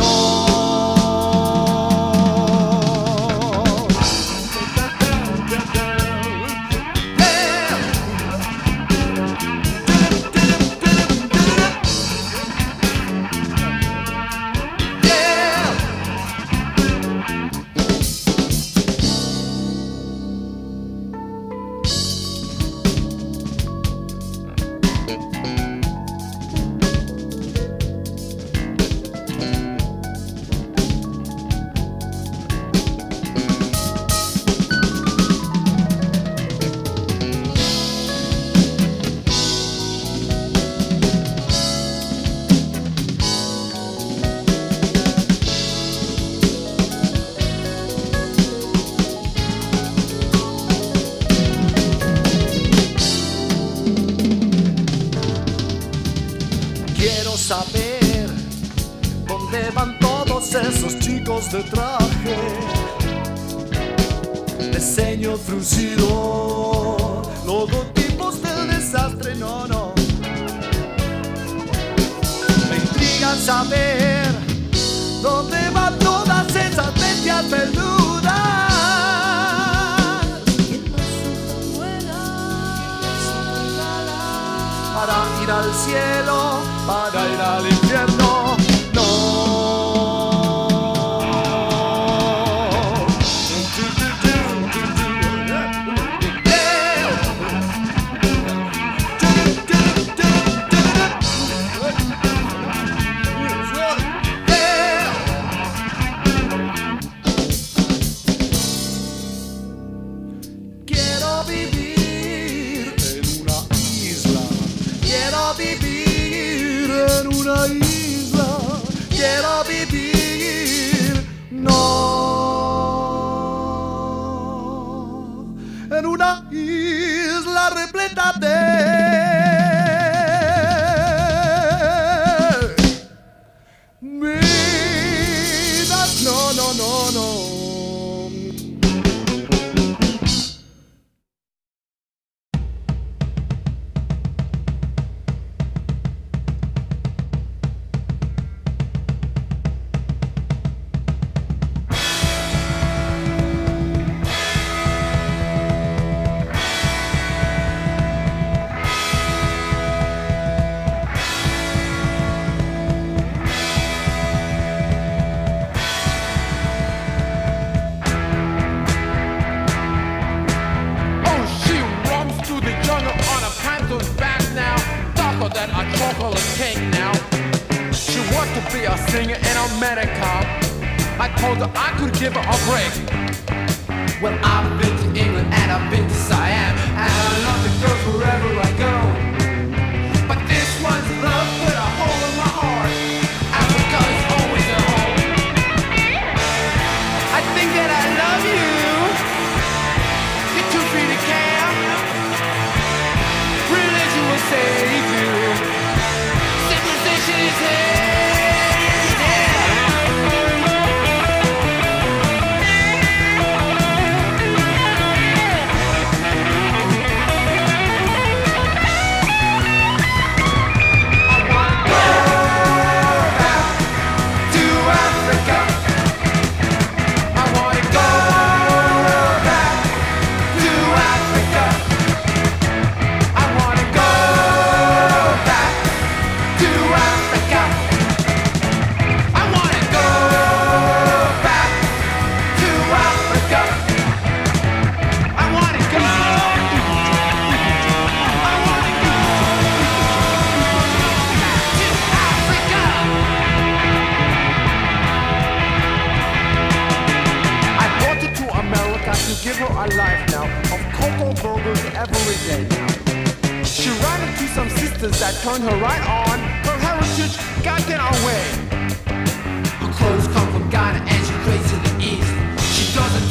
Saber dónde van todos esos chicos de traje, de ceño fruncido, logotipos del desastre, no, no. Me intriga saber dónde van todas esas bestias peludas para ir al cielo, para ir al infierno, no. Quiero vivir en una isla, quiero vivir en una isla, quiero vivir, no, en una isla repleta de vidas, no, no, no, no. That a chocolate cake now. She wanted to be a singer in America. I told her I could give her a break. Well, I've been to England and I've been to Siam, and I love the girls wherever I go. But this one's love put a hole in my heart. Africa is always a home. I think that I love you. You're too free to care. Religion will save you. Civilization is here. Give her a life now of cocoa burgers every day now. She ran into some sisters that turned her right on. Her heritage got in her way. Her clothes come from Ghana and she prays to the east. She doesn't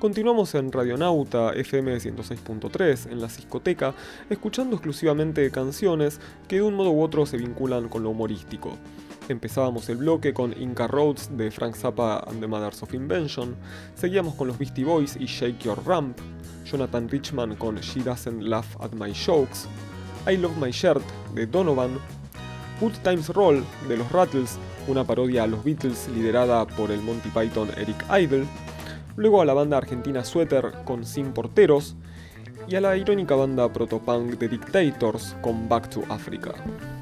Continuamos en Radionauta F M ciento seis punto tres, en la Ciscoteca, escuchando exclusivamente canciones que de un modo u otro se vinculan con lo humorístico. Empezábamos el bloque con Inca Roads de Frank Zappa and the Mothers of Invention, seguíamos con los Beastie Boys y Shake Your Rump, Jonathan Richman con She Doesn't Laugh at My Jokes, I Love My Shirt de Donovan, Good Times Roll de los Rattles, una parodia a los Beatles liderada por el Monty Python Eric Idle, luego a la banda argentina Sweater con Sin Porteros y a la irónica banda protopunk The Dictators con Back to Africa.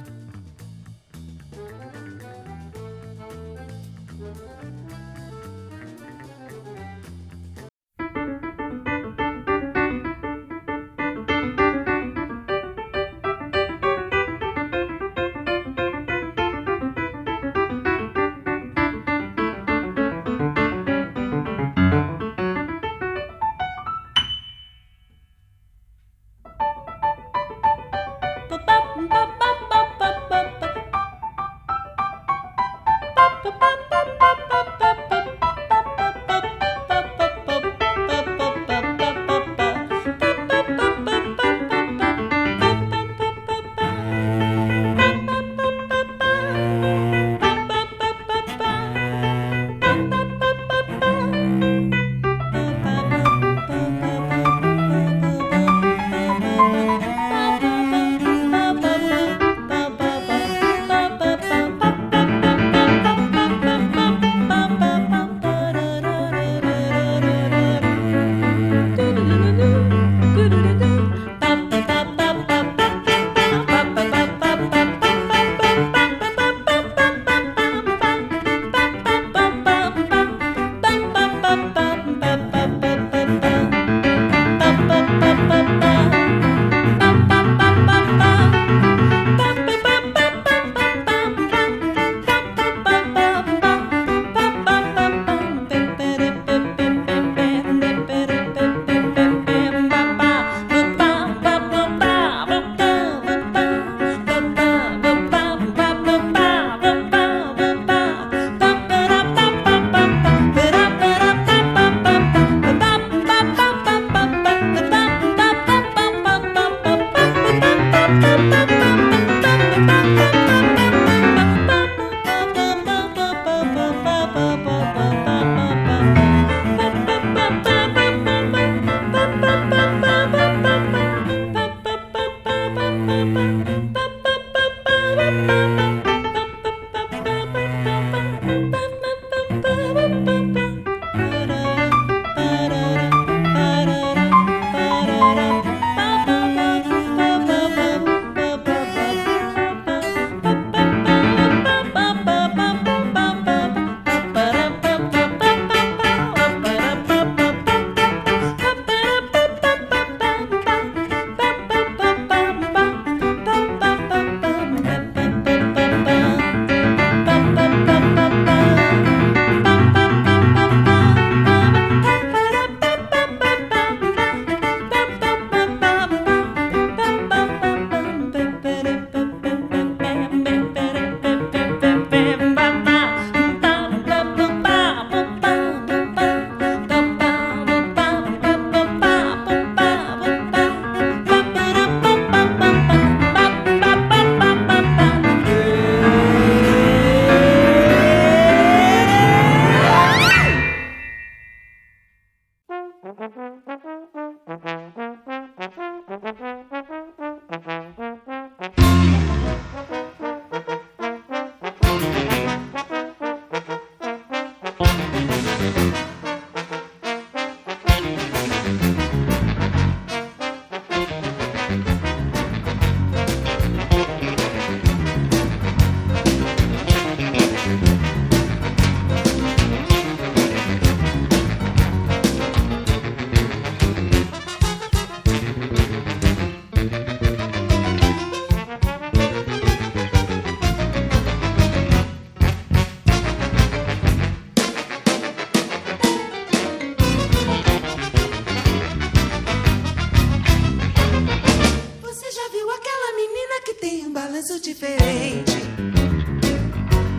balanço diferente.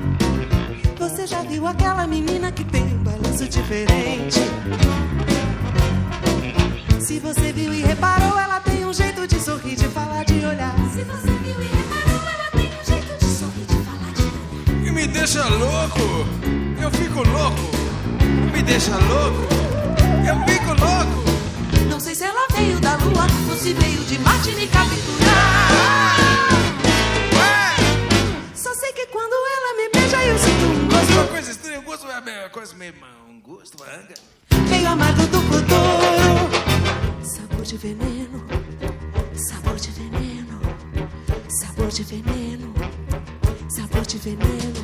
Você já viu aquela menina que tem um balanço diferente? Se você viu e reparou, ela tem um jeito de sorrir, de falar, de olhar. Se você viu e reparou, ela tem um jeito de sorrir, de falar, de olhar. E me deixa louco, eu fico louco. Me deixa louco, eu fico louco. Não sei se ela veio da lua ou se veio de Marte me capturar. Só sei que quando ela me beija eu sinto um gosto. Uma coisa estranha, um gosto é uma coisa meio... um gosto, manga. Meio amargo do futuro. Sabor de veneno, sabor de veneno, sabor de veneno, sabor de veneno.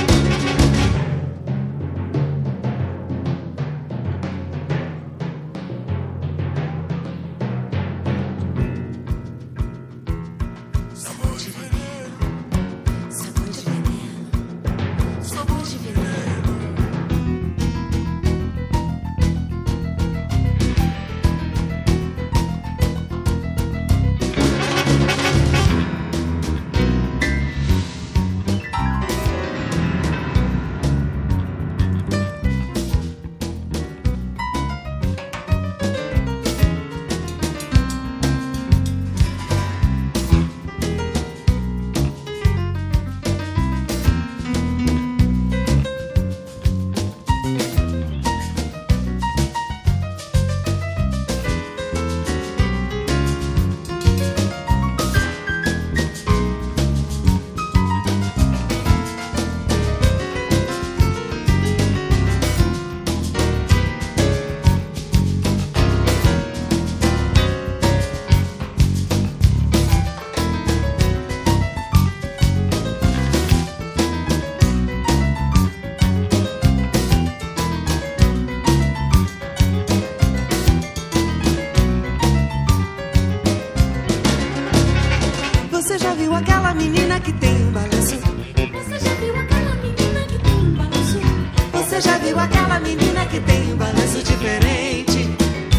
Você já viu aquela menina que tem um balanço? Você já viu aquela menina que tem um balanço? Você já viu aquela menina que tem um balanço diferente?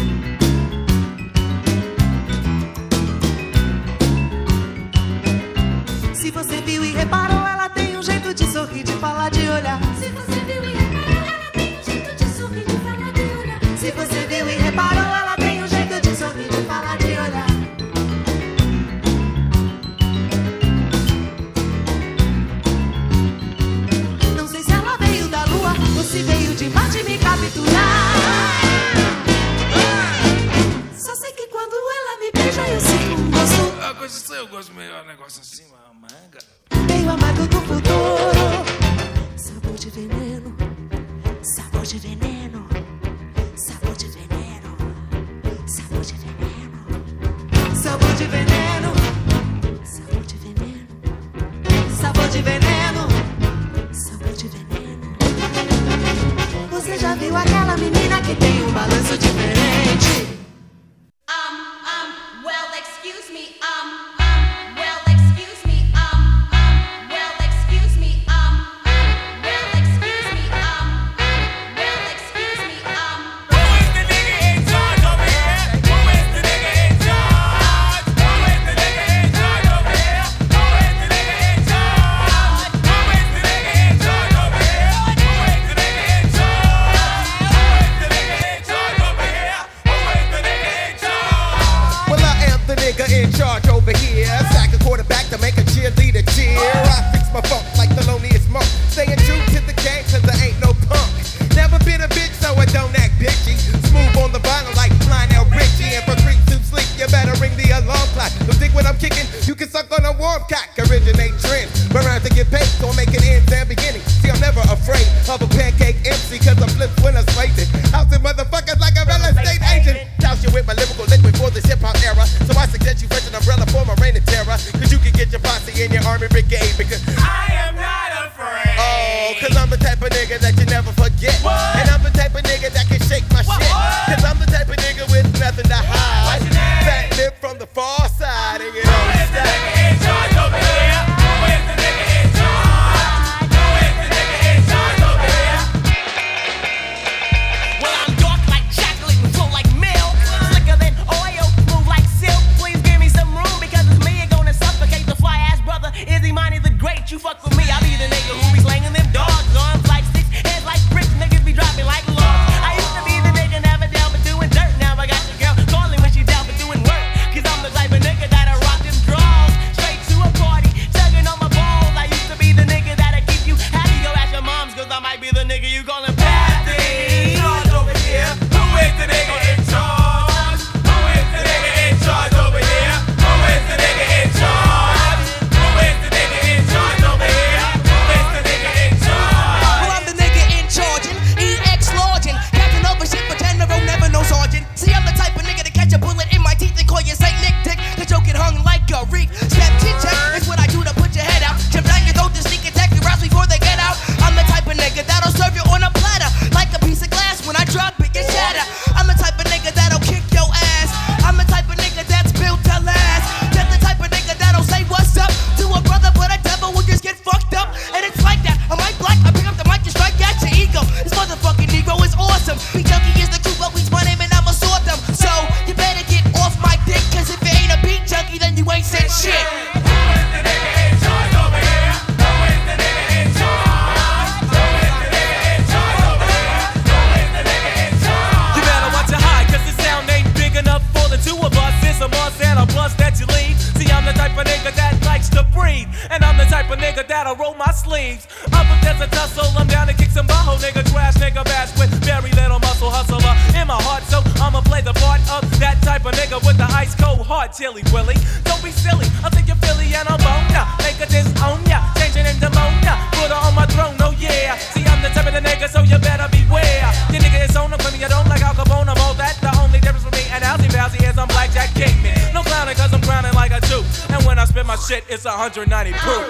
Se você viu e reparou, ela tem um jeito de sorrir, de falar, de olhar. Se você viu e reparou, ela tem um jeito de sorrir, de falar, de olhar. Se você viu e reparou, ela tem um jeito de sorrir, de falar, de olhar. Se veio de Marte me capturar. Só sei que quando ela me beija eu sinto um gosto. A coisa estranha, eu gosto meio um negócio assim, uma manga. Meio amargo do futuro. Sabor de veneno, sabor de veneno, sabor de veneno, sabor de veneno, sabor de veneno, sabor de veneno, sabor de veneno, sabor de veneno. Você já viu aquela menina que tem um balanço diferente? Um, um, well, excuse me, um, um, well, excuse me, um, um, well, excuse me, um, um, well, excuse me, um, um, well, excuse me, um. Who is the nigga in charge over here? Who is the nigga in charge? Who is the nigga in charge over here? Who is the nigga in charge? Who is the nigga in charge over here? Who is the nigga in charge? The nigga in charge over here. Sack a quarterback to make a cheerleader cheer. I fix my funk like the loneliest monk. Staying true to the game cause I ain't no punk. Never been a bitch so I don't act bitchy. Smooth on the vinyl like Lionel Richie. And for creeps who sleep you better ring the alarm clock. Don't think when I'm kicking you can suck on a warm cock. Originate trends, around to get paid. So I'm making ends and beginnings. See I'm never afraid of a pancake M C cause I flip when I'm spacing. Housing motherfuckers like a real estate agent. Douse you with my lyrical liquid for this hip hop era. So I suggest you fetch an umbrella for my reign of terror. Cause you can get your posse in your army brigade. Because I am not afraid. Oh, cause I'm the type of nigga that you never forget. What? And I'm the type of nigga that can shake my what? Shit. Cause I'm the type of nigga with nothing to hide. What's your name? Fat lip from the far side. And you know who is the nigga in charge over here? Who is the nigga in charge? Who is the nigga in charge over here? beefs. Up if there's a tussle, I'm down to kick some bajo, nigga. Trash, nigga, bash with very little muscle hustler in my heart. So I'ma play the part of that type of nigga with the ice cold heart, chilly willy. Don't be silly, I'll take your Philly and I'll bone ya. Make a disown ya, changing into ammonia. Put her on my throne, oh yeah. See, I'm the type of the nigga, so you better beware. The nigga is on, I'm claiming you don't like Al Capone, I'm all that. The only difference with me and Alzy Bowsy is I'm Blackjack Kingman. No clowning cause I'm crowning like a two. And when I spit my shit, it's one hundred ninety proof.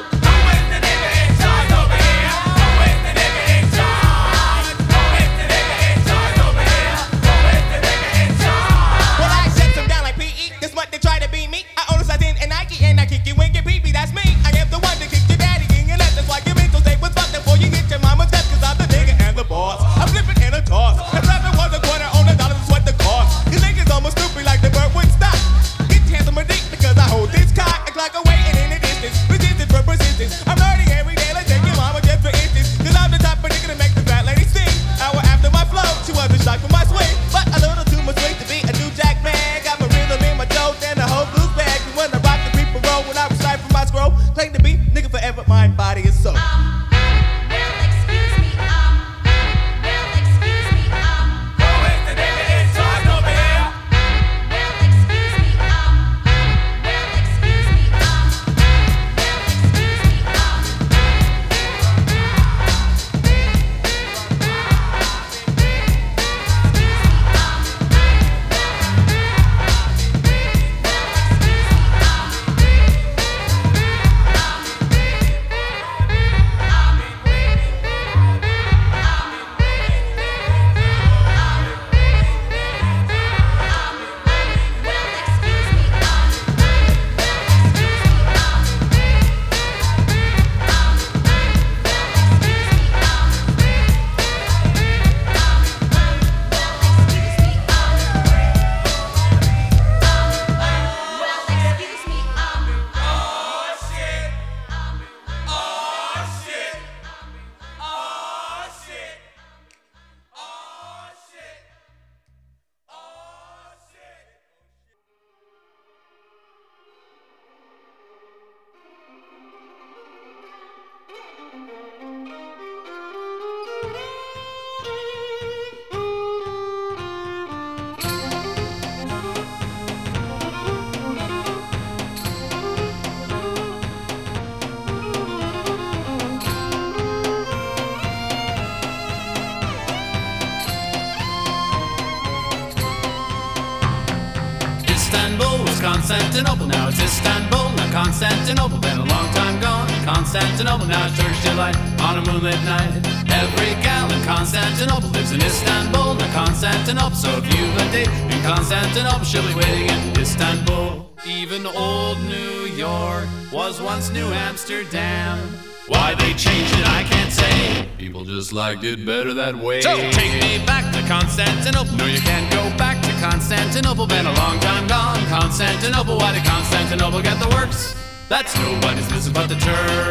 Constantinople, now it's Istanbul, not Constantinople, been a long time gone. Constantinople, now it's Turkish delight on a moonlit night. Every gal in Constantinople lives in Istanbul, not Constantinople. So if you've a date in Constantinople, she'll be waiting in Istanbul. Even old New York was once New Amsterdam. Why they changed it, I can't say. People just liked it better that way. So take me back to Constantinople. No, you can't go back to Constantinople. Been a long time gone. Constantinople, why did Constantinople get the works? That's nobody's business but the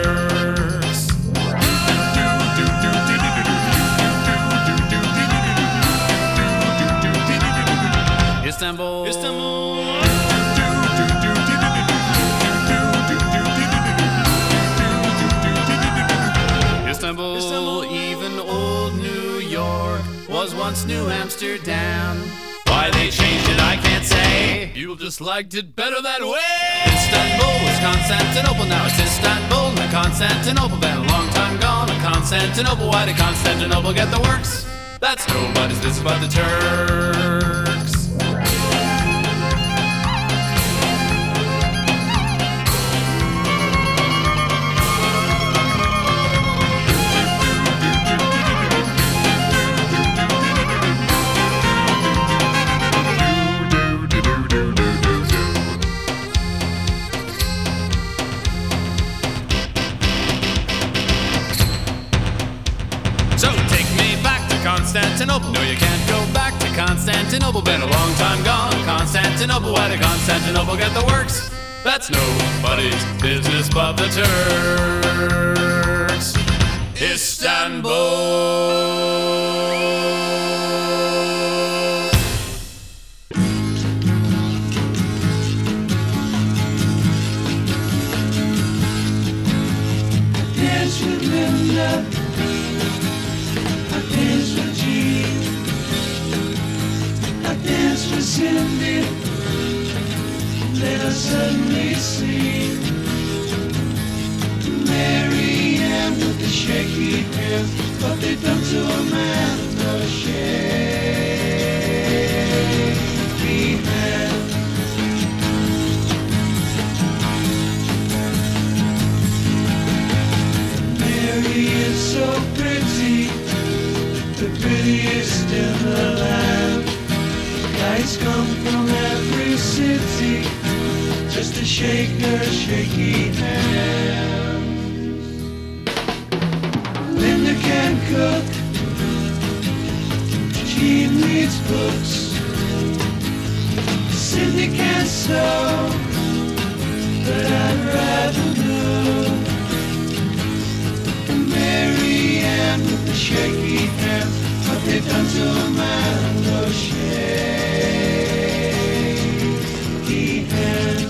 Turks. Istanbul, Istanbul. Istanbul, Istanbul, even old New York was once New Amsterdam. Why they changed it, I can't say. People just liked it better that way. Istanbul was Constantinople, now it's Istanbul, not Constantinople. Been a long time gone, not Constantinople. Why did Constantinople get the works? That's nobody's business but the Turks. Constantinople, no you can't go back to Constantinople. Been a long time gone, Constantinople. Why did Constantinople get the works? That's nobody's business but the Turks. Istanbul. Dance with them. intended. Then I suddenly see Mary Ann with the shaky hands, what they done to Amanda shaky hands. Mary is so pretty, the prettiest in the land. Guys come from every city just to shake her shaky hand. Linda can cook, she reads books. Cindy can sew, but I'd rather know. Mary Ann with the shaky hands, what they done to Amanda shaky hands.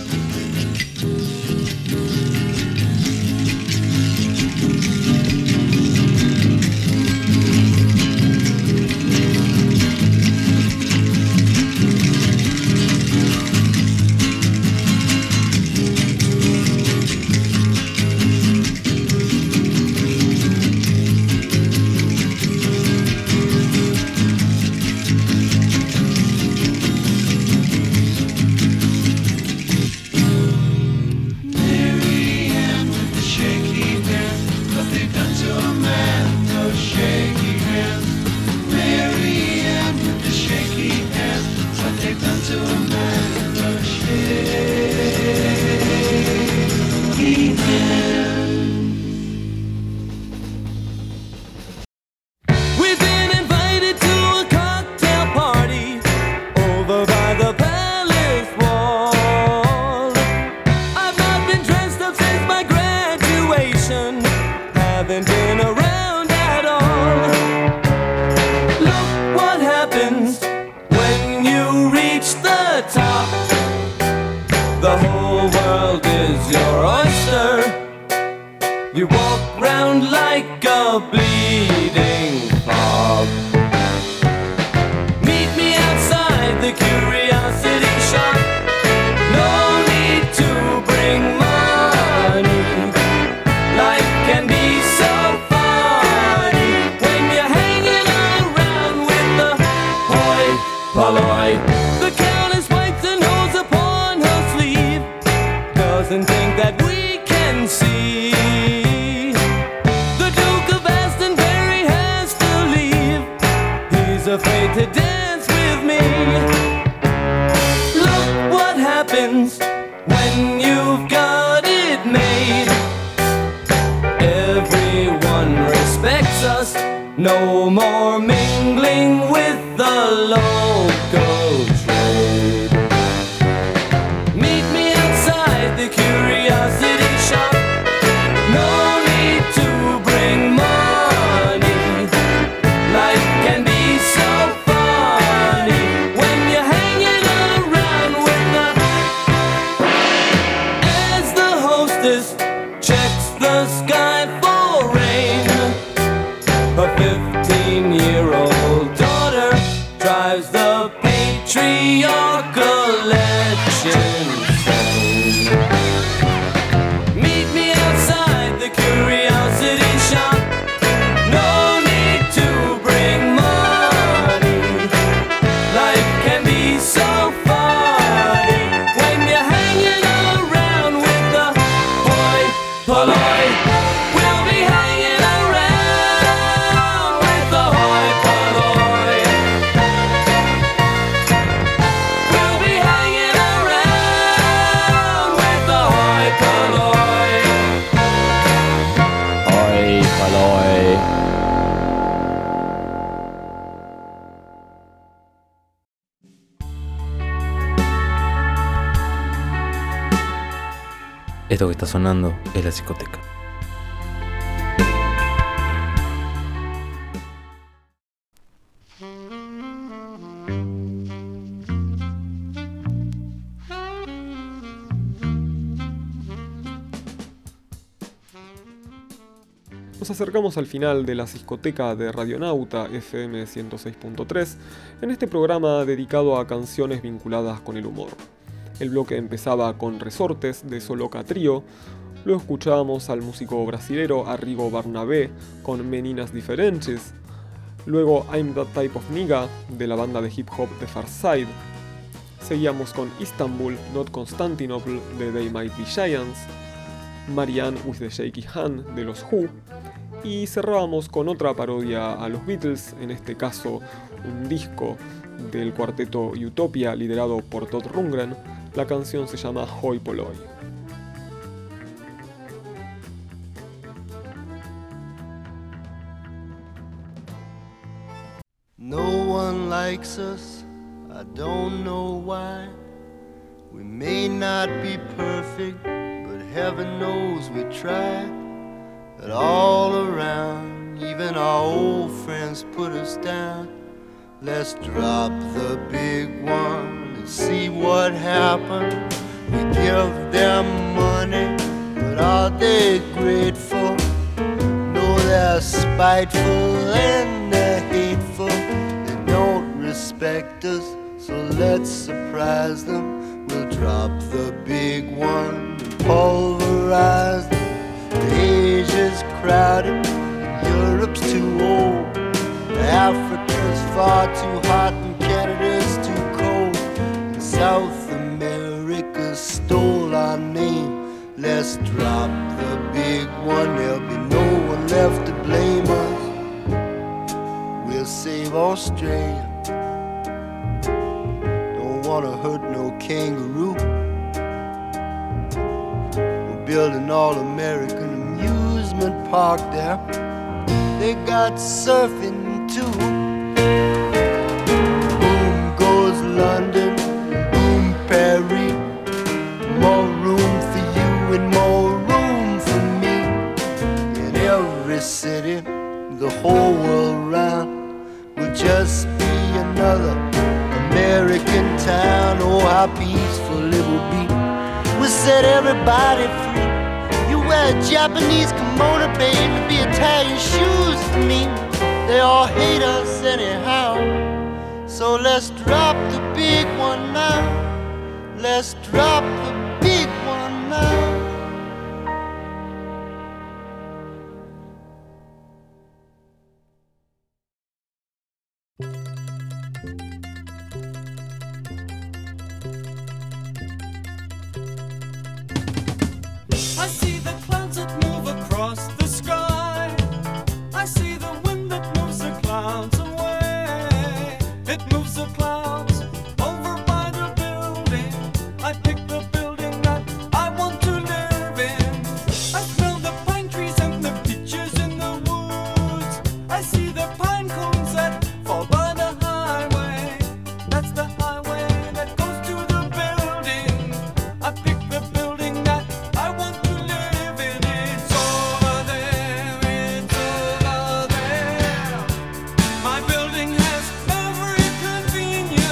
No more mingling with the local trade. Meet me outside the curiosity shop. No need to bring money. Life can be so funny when you're hanging around with the... As the hostess checks the sky for rain, her fifteen-year-old daughter drives the patriarchal election train. Meet me outside the curiosity shop. No need to bring money. Life can be so funny when you're hanging around with the hoi polloi. We'll be hanging around with the hoi polloi. We'll be hanging around with the hoi polloi. Hoi polloi. Esto que está sonando es la discoteca. Nos acercamos al final de la discoteca de Radionauta F M ciento seis punto tres en este programa dedicado a canciones vinculadas con el humor. El bloque empezaba con Resortes de Soloca Trio, luego escuchábamos al músico brasilero Arrigo Barnabé con Meninas Diferentes, luego I'm That Type of Nigga de la banda de hip hop The Far Side, seguíamos con Istanbul, Not Constantinople de They Might Be Giants, Marianne with the Shaky Hand de los Who, y cerrábamos con otra parodia a los Beatles, en este caso un disco del cuarteto Utopia liderado por Todd Rundgren. La canción se llama Hoi Polloi. No one likes us, I don't know why. We may not be perfect, but heaven knows we try. But all around, even our old friends put us down. Let's drop the big one and see what happens. We give them money, but are they grateful? No, they're spiteful and they're hateful. They don't respect us, so let's surprise them. We'll drop the big one and pulverize them. Asia's crowded, Europe's too old, Africa's far too hot and Canada's too cold, and South America stole our name. Let's drop the big one, there'll be no one left to blame us. We'll save Australia, don't wanna hurt no kangaroo. Build an all-American amusement park there. They got surfing too. Boom goes London, boom Paris. More room for you and more room for me. In every city, the whole world round will just be another American town. Oh, how peaceful it will be. We'll set everybody free. You wear a Japanese kimono, baby, be Italian shoes for me. They all hate us anyhow. So let's drop the big one now. Let's drop the big one now. I see the clouds that move across the sky. I see the wind that moves the clouds away. It moves the clouds over by the building. I pick the building that I want to live in. I smell the pine trees and the peaches in the woods. I see the pine cones that fall by the highway. That's the highway that goes to the building. I pick the building that I want to live in. It's over there, it's over there. My building has every convenience.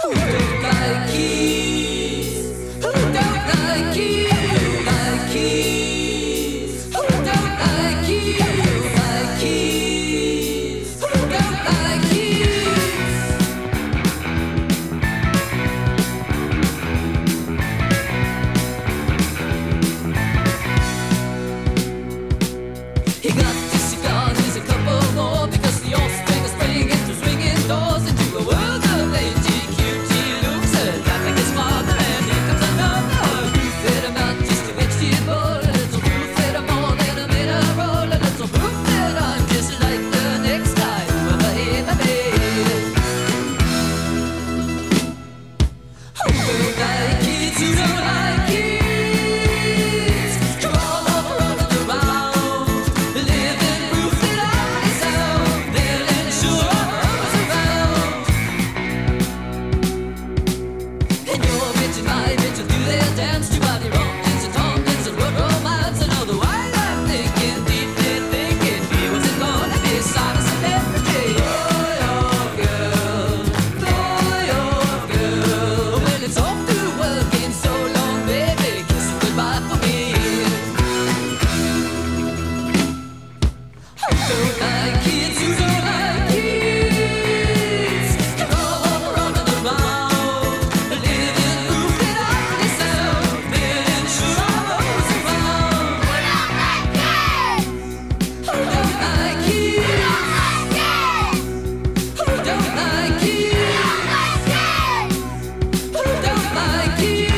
Who don't like keys? Who don't like keys? Who don't like keys? Who don't like keys? Who don't like keys? Who don't like keys? He got two cigars, here's a couple more, because the old string is playing into swinging doors into a world of L G B T looks. And I think his father, and here comes another. Proof that I'm not just a vegetable, a little proof that I'm more than a mineral, a little proof that I'm just like the next guy who ever ever made. Who don't like kids? Who don't like kids? Crawl over under the round, living proof that I sound, then sure I was around. And your bitch and my bitch will do their dance to body rompins and tompkins and road romance and all the while I'm thinking, deeply thinking, he wasn't gonna be a sign of celebrity. Oh, your girl, oh, your girl. When it's off to working so long, baby, kiss it goodbye for me. Who don't like kids? Who don't like kids? Come over under the round, living proof that I sound, then sure I was around. Who don't like kids? Who don't like kids? Who don't like kids?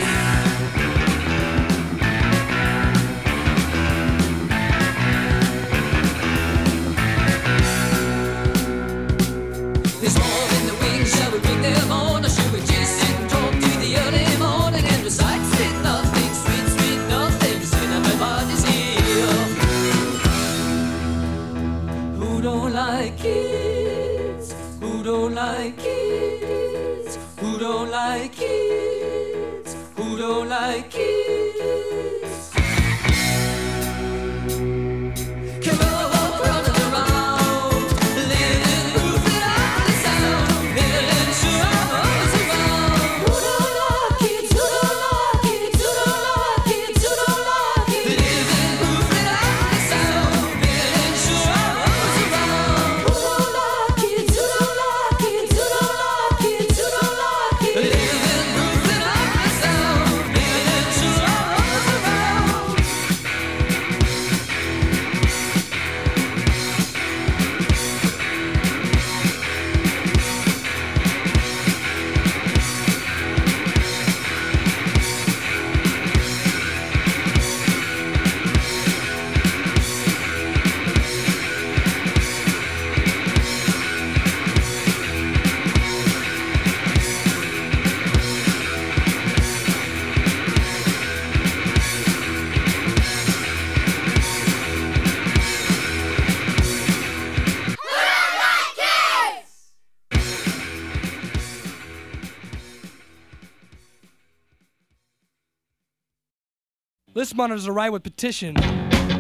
There's more in the wings, shall we bring them on? Or should we just sit and talk to the early morning and recite sweet nothing, sweet, sweet nothing, sweet and my body's here. Who don't like kids? Who don't like kids? Who don't like kids? Who don't like kids? Come over under the round, living proof that I sound, then sure I was around. Who don't like kids? Who don't like kids? Who don't like kids? Who don't like kids? Living proof that I sound, then sure I was around. Who don't like kids? Who don't like kids? Who don't like kids? Who don't like kids? Living proof that I sound, then sure I was around. List monitors are right with petition. I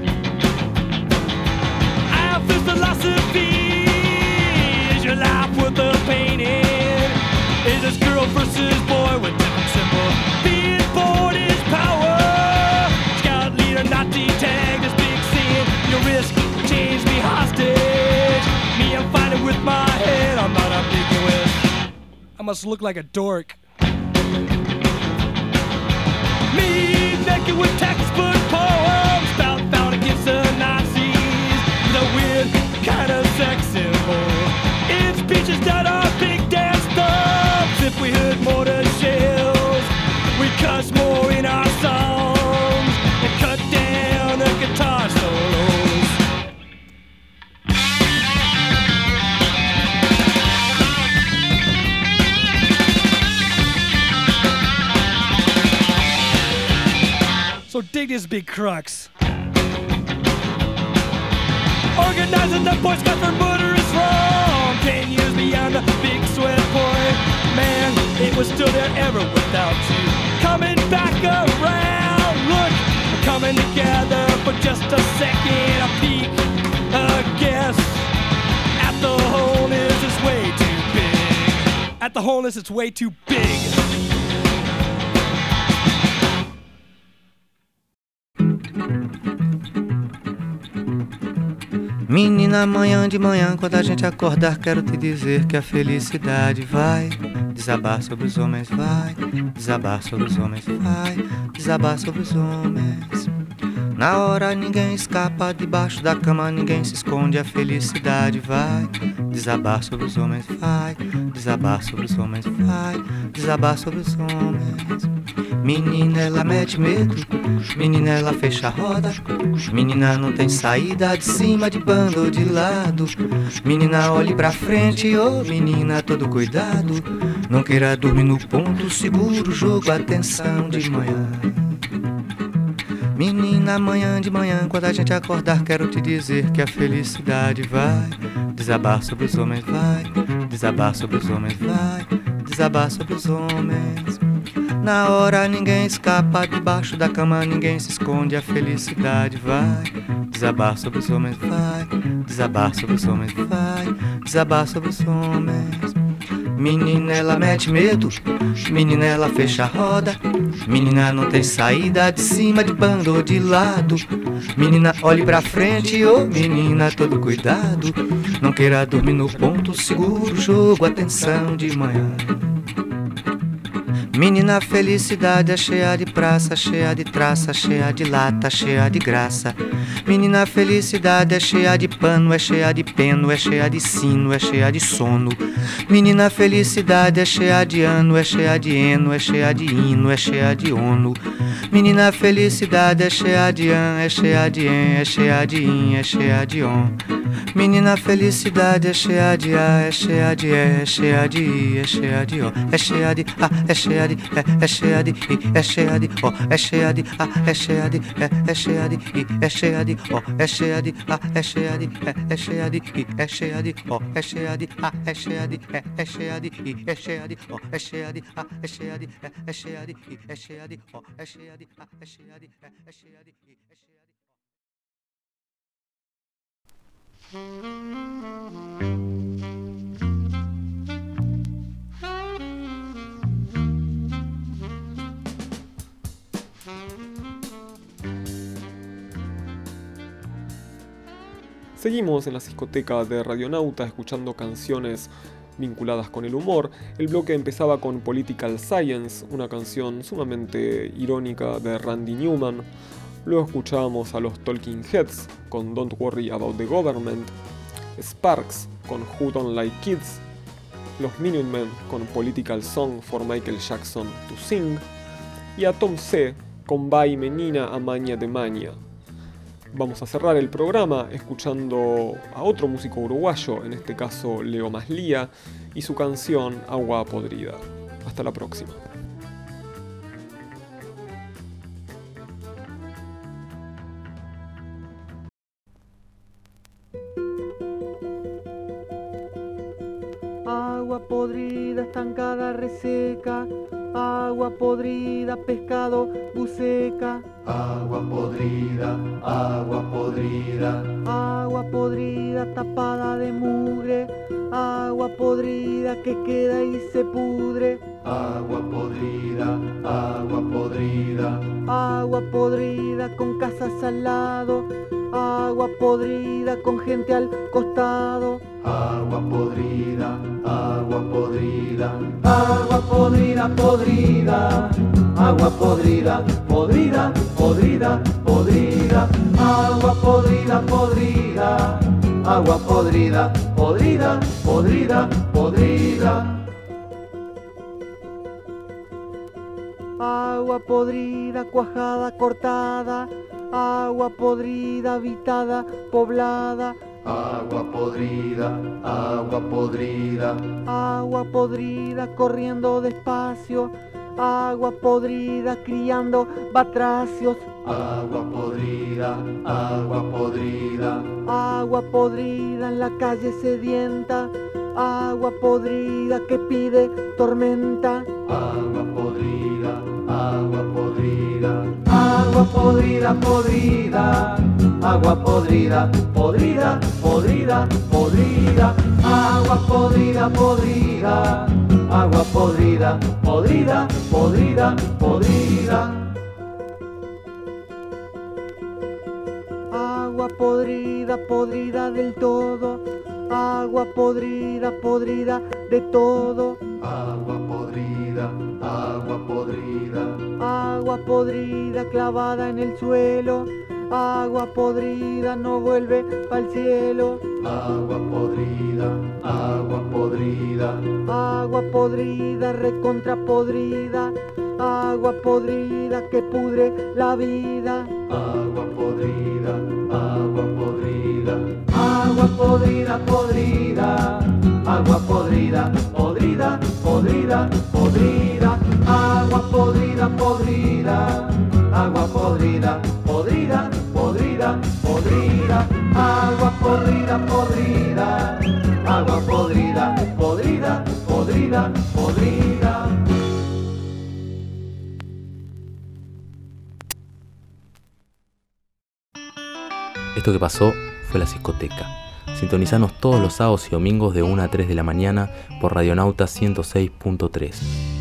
have this philosophy. Is your life worth the painting? Is this girl versus boy with different symbols? Being born is power. Scout leader, Nazi tag, this big scene. Your risk, change me hostage. Me, I'm fighting with my head. I'm not ambiguous. I must look like a dork. Me, naked with textbook poems, found, found against the Nazis, the weird kind of sex symbol. It's peaches that are big damn stubs. If we heard mortar shells, we cuss more in our songs and cut down the guitar solos. So dig this big crux. Organizing the Boy Scouts for murderous wrong. Ten years beyond the big sweat point. Man, it was still there ever without you. Coming back around, look, we're coming together for just a second. A peek, a guess at the whole is just way too big. At the hole is it's way too big. Menina, amanhã de manhã, quando a gente acordar, quero te dizer que a felicidade vai desabar sobre os homens, vai desabar sobre os homens, vai desabar sobre os homens. Na hora ninguém escapa, debaixo da cama ninguém se esconde, a felicidade vai desabar sobre os homens, vai desabar sobre os homens, vai desabar sobre os homens. Menina, ela mete medo, menina, ela fecha a roda, menina, não tem saída de cima, de bando ou de lado. Menina, olhe pra frente, ô oh, menina, todo cuidado, não queira dormir no ponto seguro, jogo, atenção de manhã. Menina, amanhã de manhã, quando a gente acordar, quero te dizer que a felicidade vai desabar sobre os homens, vai desabar sobre os homens, vai desabar sobre os homens. Na hora ninguém escapa, debaixo da cama ninguém se esconde, a felicidade vai desabar sobre os homens, vai desabar sobre os homens, vai desabar sobre os homens. Menina, ela mete medo, menina, ela fecha a roda, menina, não tem saída de cima, de bando ou de lado. Menina, olhe pra frente, ô oh, menina, todo cuidado, não queira dormir no ponto seguro, jogo, atenção de manhã. Menina, felicidade é cheia de praça, cheia de traça, cheia de lata, cheia de graça. Menina, felicidade é cheia de pano, é cheia de peno, é cheia de sino, é cheia de sono. Menina, felicidade é cheia de ano, é cheia de eno, é cheia de hino, é cheia de ono. Menina, felicidade é cheia de an, é cheia de en, é cheia de in, é cheia de on. Menina, felicidade é cheia de a, é cheia de é, é cheia de i, é cheia de o, é cheia de a, é cheia de é, é cheia de i, é cheia de o, é cheia de a, é cheia de é, é cheia de i, é cheia de o, é cheia de a, é cheia de é, é cheia de i, é cheia de o, é cheia de a, é cheia de é, é cheia de i, é cheia de o, é cheia de a, é cheia de é, é cheia de i, é cheia de o, é cheia de a, é cheia de é, é cheia de i, é cheia de. Seguimos en la discoteca de Radionauta escuchando canciones vinculadas con el humor. El bloque empezaba con Political Science, una canción sumamente irónica de Randy Newman. Luego escuchábamos a los Talking Heads con Don't Worry About the Government, Sparks con Who Don't Like Kids, los Minutemen con Political Song for Michael Jackson to Sing y a Tom C con Vai Menina a Maña de Maña. Vamos a cerrar el programa escuchando a otro músico uruguayo, en este caso Leo Maslía, y su canción Agua Podrida. Hasta la próxima. Agua podrida, estancada, reseca. Agua podrida, pescado, buceca. Agua podrida, agua podrida. Agua podrida, tapada de mugre. Agua podrida que queda y se pudre. Agua podrida, agua podrida. Agua podrida con casas al lado. Agua podrida con gente al costado. Agua podrida, agua podrida. Agua podrida, podrida. Agua podrida, podrida, podrida, podrida. Agua podrida, podrida. Agua podrida, podrida, podrida, podrida. Agua podrida, cuajada, cortada. Agua podrida, habitada, poblada. Agua podrida, agua podrida. Agua podrida, corriendo despacio. Agua podrida, criando batracios. Agua podrida, agua podrida. Agua podrida en la calle sedienta. Agua podrida que pide tormenta. Agua podrida, agua podrida. Agua podrida, podrida. Agua podrida, podrida, podrida, podrida. Agua podrida, podrida. agua podrida, podrida, podrida, podrida. Agua podrida, podrida del todo, agua podrida, podrida de todo. Agua podrida, agua podrida. Agua podrida clavada en el suelo, agua podrida no vuelve pa'l cielo. Agua podrida, agua podrida. Agua podrida, recontra podrida, agua podrida que pudre la vida. Agua podrida, agua podrida. Agua podrida, podrida, agua podrida, podrida, podrida, podrida. Agua podrida, podrida, agua podrida, podrida, podrida, podrida. Agua podrida, podrida, agua podrida, podrida, podrida, podrida. Esto que pasó fue la Ciscoteca. Sintonizanos todos los sábados y domingos de una a tres de la mañana por Radionauta ciento seis punto tres.